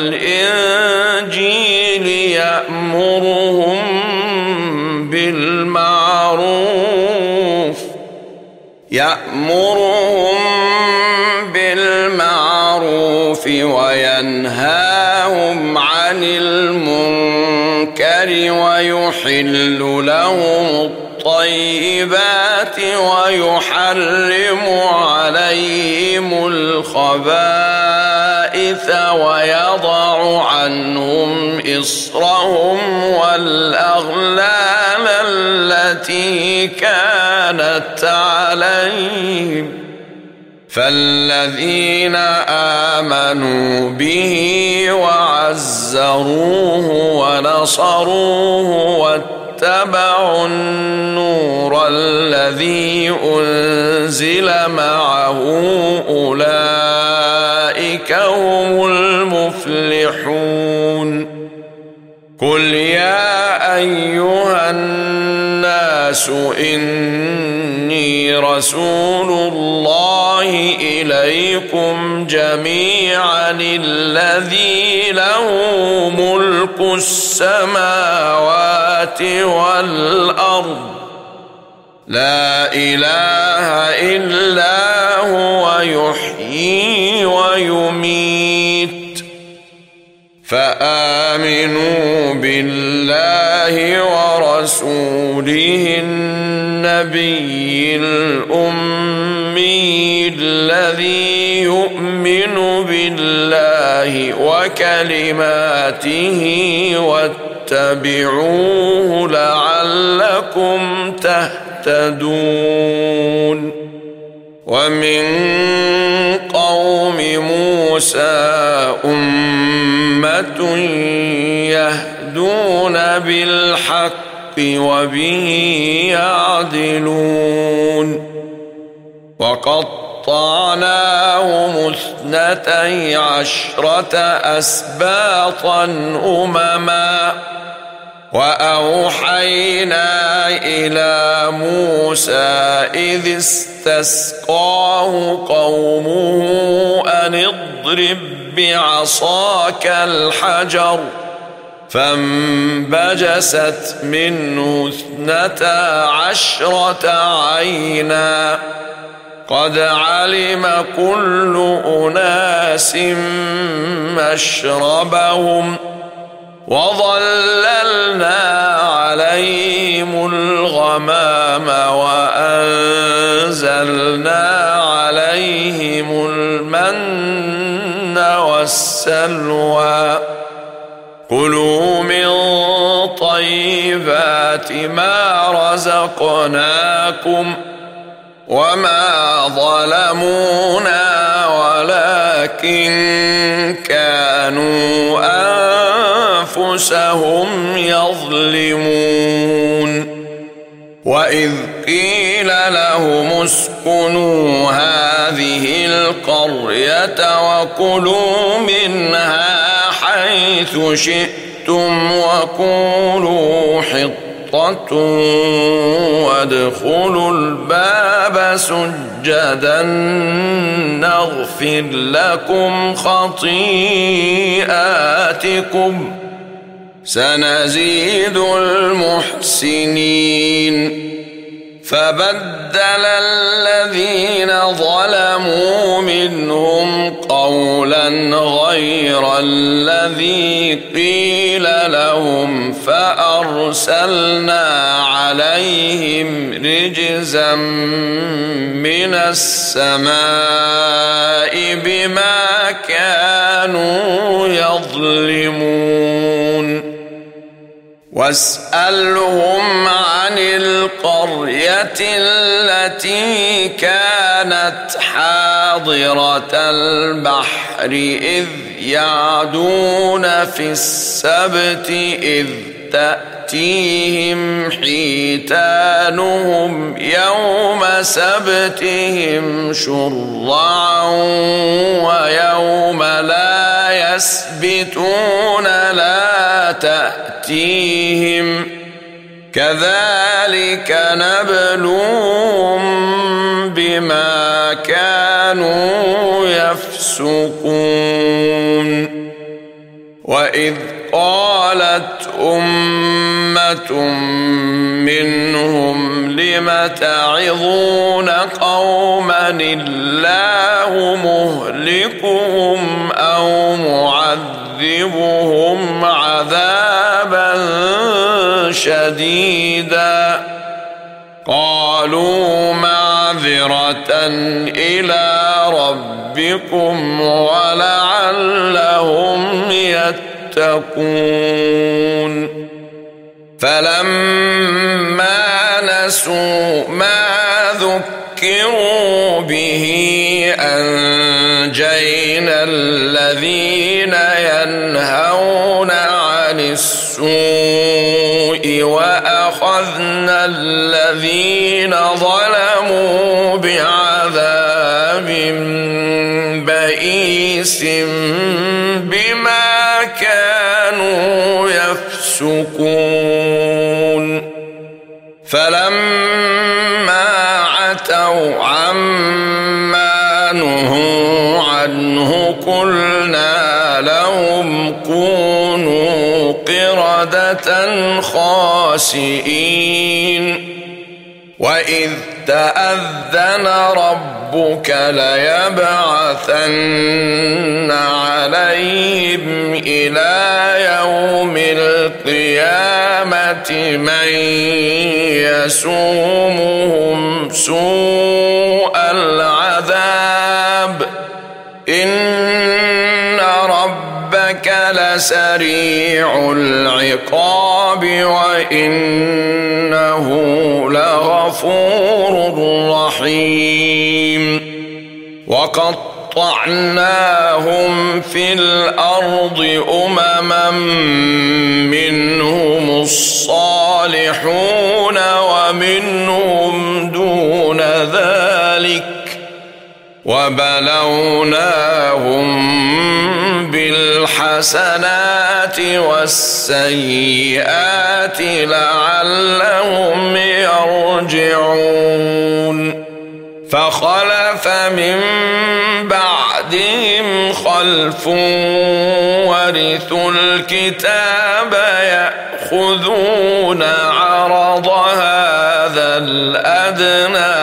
والإنجيل يأمرهم بالمعروف يأمرهم بالمعروف وينهاهم عن المنكر ويحل لهم الطيبات ويحرم عليهم الخبائث ويضع عنهم إصرهم والأغلال التي كانت عليهم فالذين آمنوا به وعزروه ونصروه واتبعوا النور الذي أنزل معه أولئك هم المفلحون قل يا أيها الناس إني رسول الله إليكم جميعا الذي له ملك السماوات والأرض لا إله إلا هو يحيي ويميت فآمنوا بالله ورسوله النبي الأمي الذي يؤمن بالله وكلماته واتبعوه لعلكم تهتدون ومن قوم موسى أمة يهدون بالحق وبه يعدلون وقطعناهم اثنتي عشرة أسباطا أمما وأوحينا إلى موسى إذ استسقاه قومه أن اضرب بعصاك الحجر فانبجست منه اثنتا عشرة عينا قد علم كل أناس مشربهم وظللنا عليهم الغمام وأنزلنا عليهم المن والسلوى كلوا من طيبات ما رزقناكم وما ظلمونا ولكن كانوا أنفسهم يظلمون وإذ قيل لهم اسكنوا هذه القرية وكلوا منها حيث شئتم وقولوا حطة وادخلوا الباب سجدا نغفر لكم خطيئاتكم سنزيد المحسنين. فبدل الذين ظلموا منهم قولا غير الذي قيل لهم فأرسلنا عليهم رجزا من السماء بما كانوا يظلمون. واسألهم عن القرية التي كانت حاضرة البحر إذ يعدون في السبت إذ تأتيهم حيتانهم يوم سبتهم شرعا ويوم لا يسبتون لا تأتيهم كذلك نبلوهم بما كانوا يفسقون. وإذ قالت أمة منهم لم تعظون قوما الله مهلكهم أو معذبهم عذابا شديدا قالوا معذرة إلى ربكم ولعلهم يتقون. فلما نسوا ما ذكروا به أنجينا الذين ينهون عن السوء وأخذنا الذين ظلموا بعذاب بئيس بما كانوا يفسقون. فلما عتوا عما نهوا عنه قلنا لهم كونوا قردة خاسئين. وإذ تأذن ربك ليبعثن عليهم إلى يوم القيامة من يسومهم سوء العذاب إن ربك لسريع العقاب وإنه لغفور رحيم. وقطعناهم في الأرض أمما منهم الصالحون ومنهم دون ذلك وبلوناهم بالحسنات والسيئات لعلهم يرجعون. فخلف من بعدهم خلف ورثوا الكتاب يأخذون عرض هذا الأدنى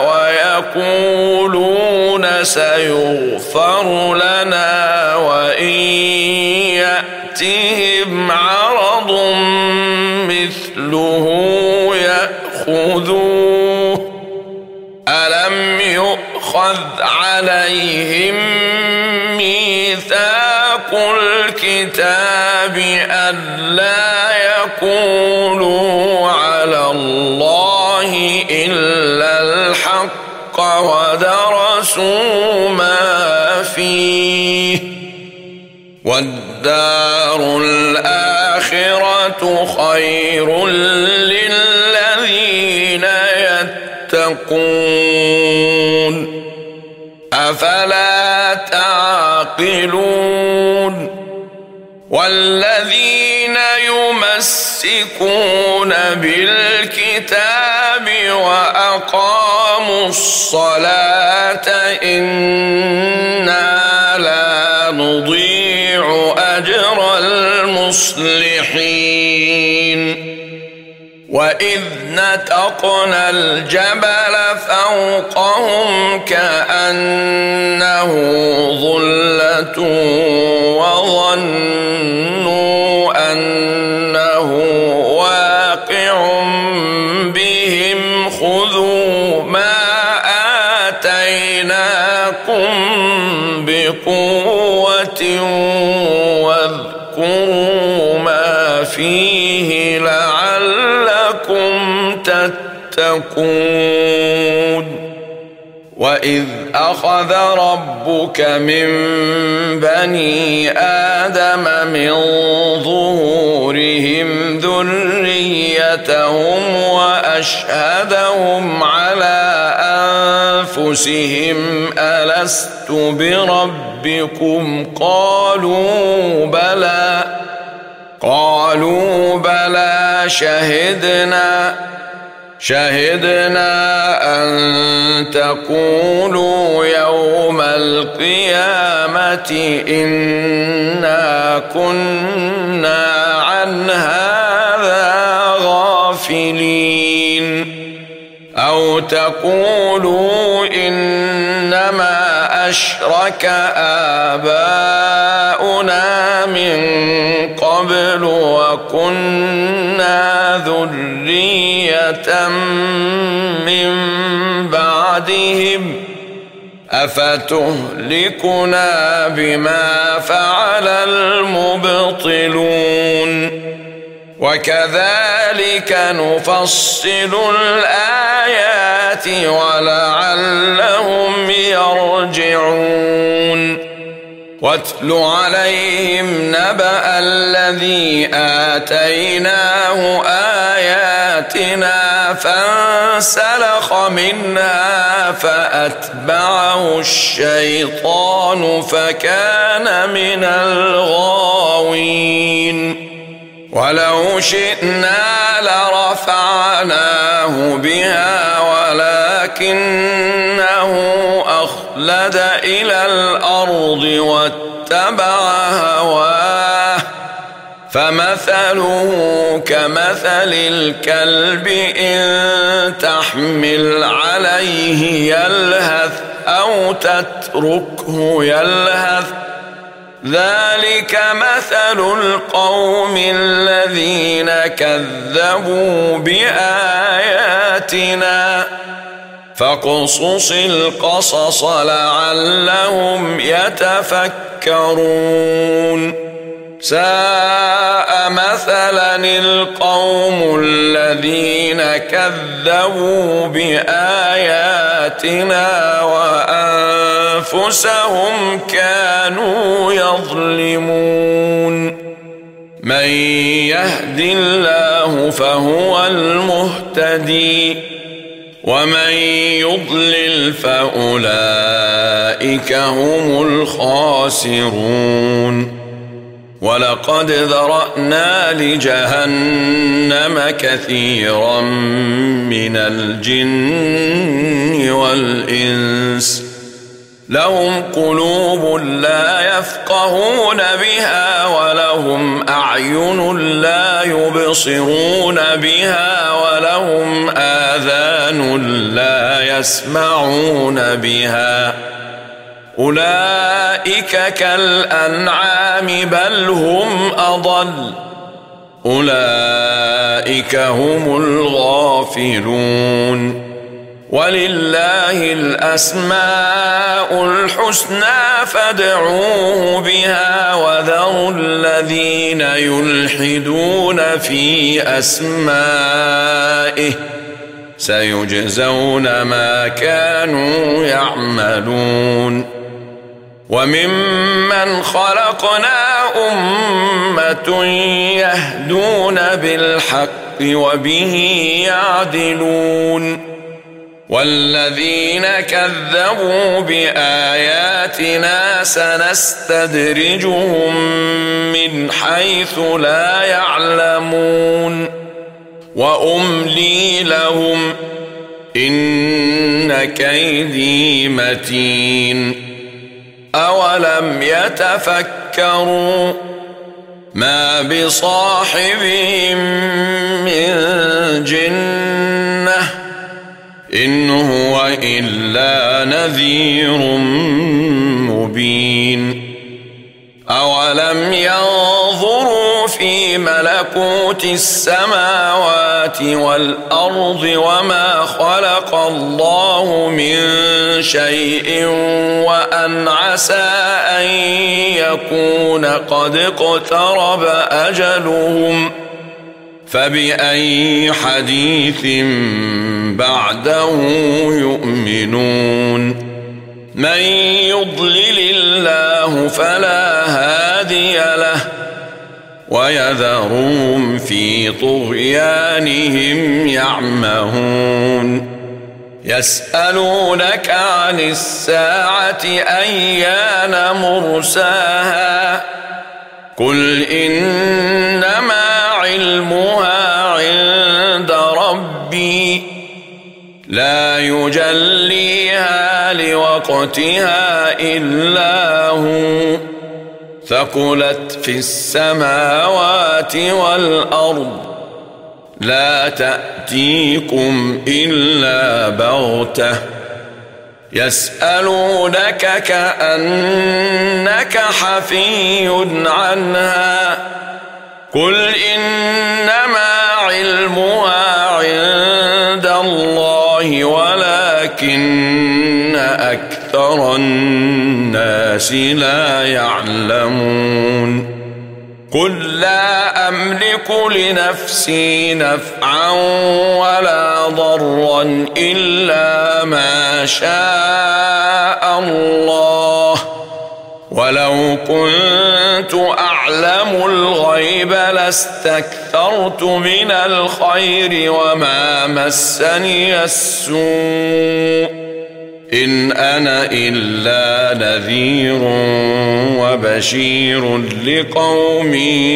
ويقولون سيغفر لنا وإن يأتهم عرض مثله يأخذوه ألم يؤخذ عليهم ميثاق الكتاب ألا يقولوا على الله إلا الحق ودرسوا ما فيه والدار الآخرة خير للذين تتقون أفلا تعقلون والذين يمسكون بالكتاب وأقاموا الصلاة إنا لا نضيع أجر المصلحين وإذ نتقنا الجبل فوقهم كأنه ظلة وظنوا أنه واقع بهم خذوا ما آتيناكم بقوة واذكروا ما فيه لعلكم تتقون وإذ أخذ ربك من بني آدم من ظهورهم ذريتهم وأشهدهم على أنفسهم ألست بربكم قالوا بلى قالوا بلى شهدنا شهدنا أن تقولوا يوم القيامة إنا كنا عن هذا غافلين أو تقولوا إنما أشرك آباؤنا من قبل وكنا ذرية من بعدهم أفتهلكنا بما فعل المبطلون وكذلك نفصل الآيات ولعلهم يرجعون واتل عليهم نبأ الذي آتيناه آياتنا فانسلخ منها فأتبعه الشيطان فكان من الغاوين ولو شئنا لرفعناه بها ولكنه أخلد إلى الأرض واتبع هواه فمثله كمثل الكلب إن تحمل عليه يلهث أو تتركه يلهث ذلك مثل القوم الذين كذبوا بآياتنا فاقصص القصص لعلهم يتفكرون ساء مثلا القوم الذين كذبوا بآياتنا وأنفسهم كانوا يظلمون من يهد الله فهو المهتدي ومن يضلل فأولئك هم الخاسرون ولقد ذرأنا لجهنم كثيرا من الجن والإنس لهم قلوب لا يفقهون بها ولهم أعين لا يبصرون بها ولهم آذان لا يسمعون بها أولئك كالأنعام بل هم أضل أولئك هم الغافلون ولله الأسماء الحسنى فادعوه بها وذروا الذين يلحدون في أسمائه سيجزون ما كانوا يعملون وممن خلقنا أمة يهدون بالحق وبه يعدلون والذين كذبوا بآياتنا سنستدرجهم من حيث لا يعلمون وأملي لهم إن كيدي متين أولم يتفكروا ما بصاحبهم من جنة إن هو إلا نذير مبين أولم ينظروا في ملكوت السماوات والأرض وما خلق الله من شيء وأن عسى أن يكون قد اقترب أجلهم فبأي حديث بعده يؤمنون من يضلل الله فلا هادي له ويذرهم في طغيانهم يعمهون يسألونك عن الساعة أيان مرساها قل إنما علمها عند ربي لا يجليها لوقتها إلا هو ثقلت في السماوات والأرض لا تأتيكم إلا بغتة يسألونك كأنك حفي عنها قل إنما علمها عند الله ولكن أكثر الناس لا يعلمون قل لا أملك لنفسي نفعا ولا ضرا إلا ما شاء الله ولو كنت أعلم الغيب لاستكثرت من الخير وما مسني السوء إن أنا إلا نذير وبشير لقوم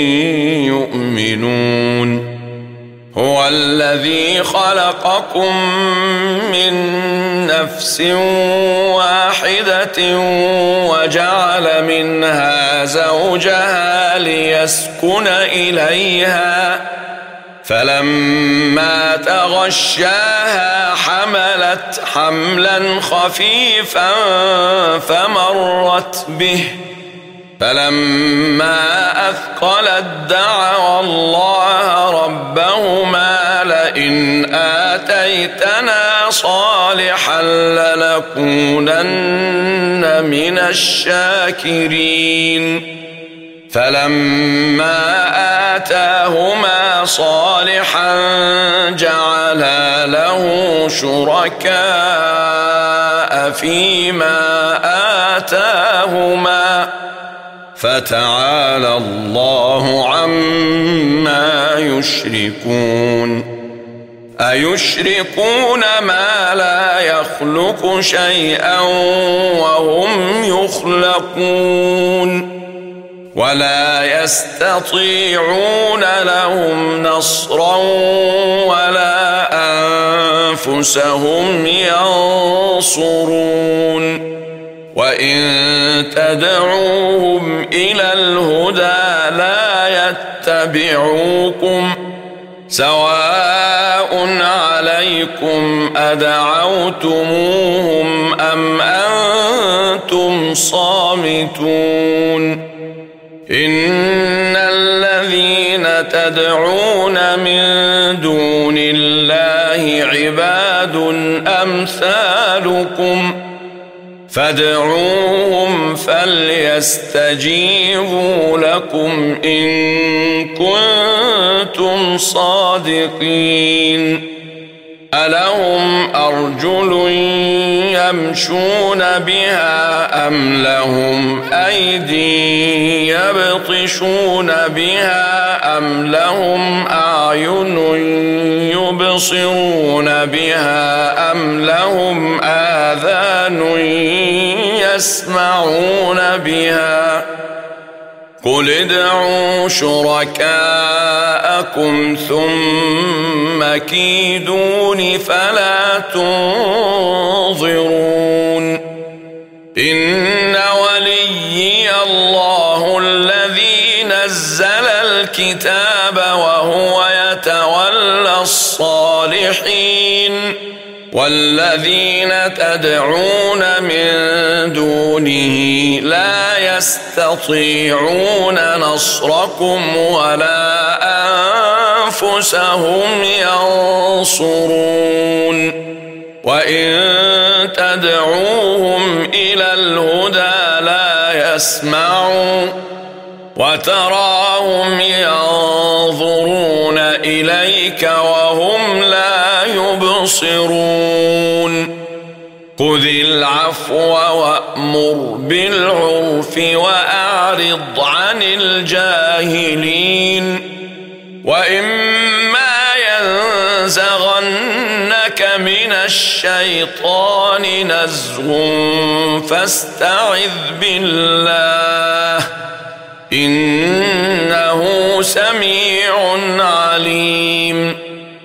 يؤمنون هو الذي خلقكم من نفس واحدة وجعل منها زوجها ليسكن إليها فلما تغشاها حملت حملا خفيفا فمرت به فلما أثقلت دعوا الله ربهما لئن آتيتنا صالحا لنكونن من الشاكرين فلما آتاهما صالحا جعلا له شركاء فيما آتاهما فتعالى الله عما يشركون أيشركون ما لا يخلق شيئا وهم يخلقون ولا يستطيعون لهم نصرا ولا أنفسهم ينصرون وإن تدعوهم إلى الهدى لا يتبعوكم سواء عليكم أدعوتموهم أم أنتم صامتون إن الذين تدعون من دون الله عباد أمثالكم فادعوهم فليستجيبوا لكم إن كنتم صادقين ألهم أرجل يمشون بها أم لهم أيدي يبطشون بها أم لهم أعين يبصرون بها أم لهم آذان يسمعون بها قل ادعوا شركاءكم ثم كيدون فلا تنظرون إن وليي الله الذي نزل الكتاب وهو يتولى الصالحين والذين تدعون من دونه لا يستطيعون نصركم ولا أنفسهم ينصرون وإن تدعوهم إلى الهدى لا يسمعوا وتراهم ينظرون إليك وهم لا يبصرون خذ العفو وأمر بالعرف وأعرض عن الجاهلين وإما ينزغنك من الشيطان نزغ فاستعذ بالله إنه سميع عليم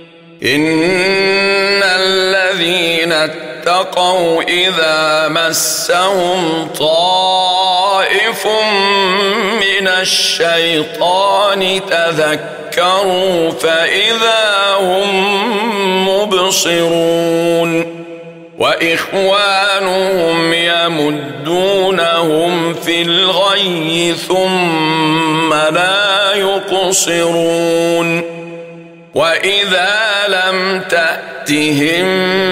إن الذين اتقوا إذا مسهم طائف من الشيطان تذكروا فإذا هم مبصرون وإخوانهم يمدونهم في الغي ثم لا يقصرون وإذا لم تأتهم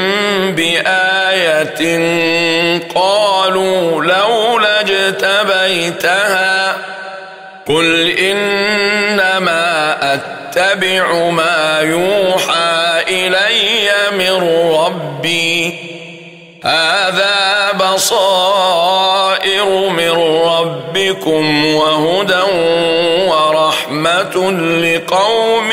بآية قالوا لولا اجتبيتها قل إنما أتبع ما يوحى إلي من ربي هذا بصائر من ربكم وهدى ورحمة لقوم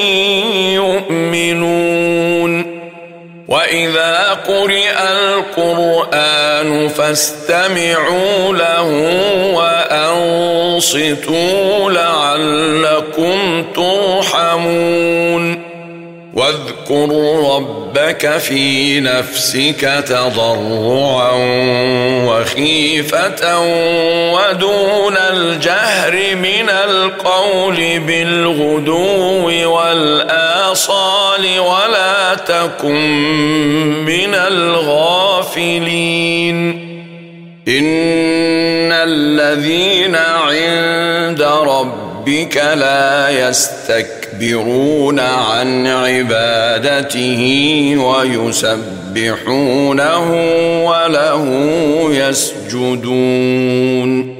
يؤمنون وإذا قرئ القرآن فاستمعوا له وأنصتوا لعلكم ترحمون واذكر ربك في نفسك تضرعا وخيفة ودون الجهر من القول بالغدو والآصال ولا تكن من الغافلين إن الذين عند ربك لا يستكبرون عن عبادته ويسبحونه وله يسجدون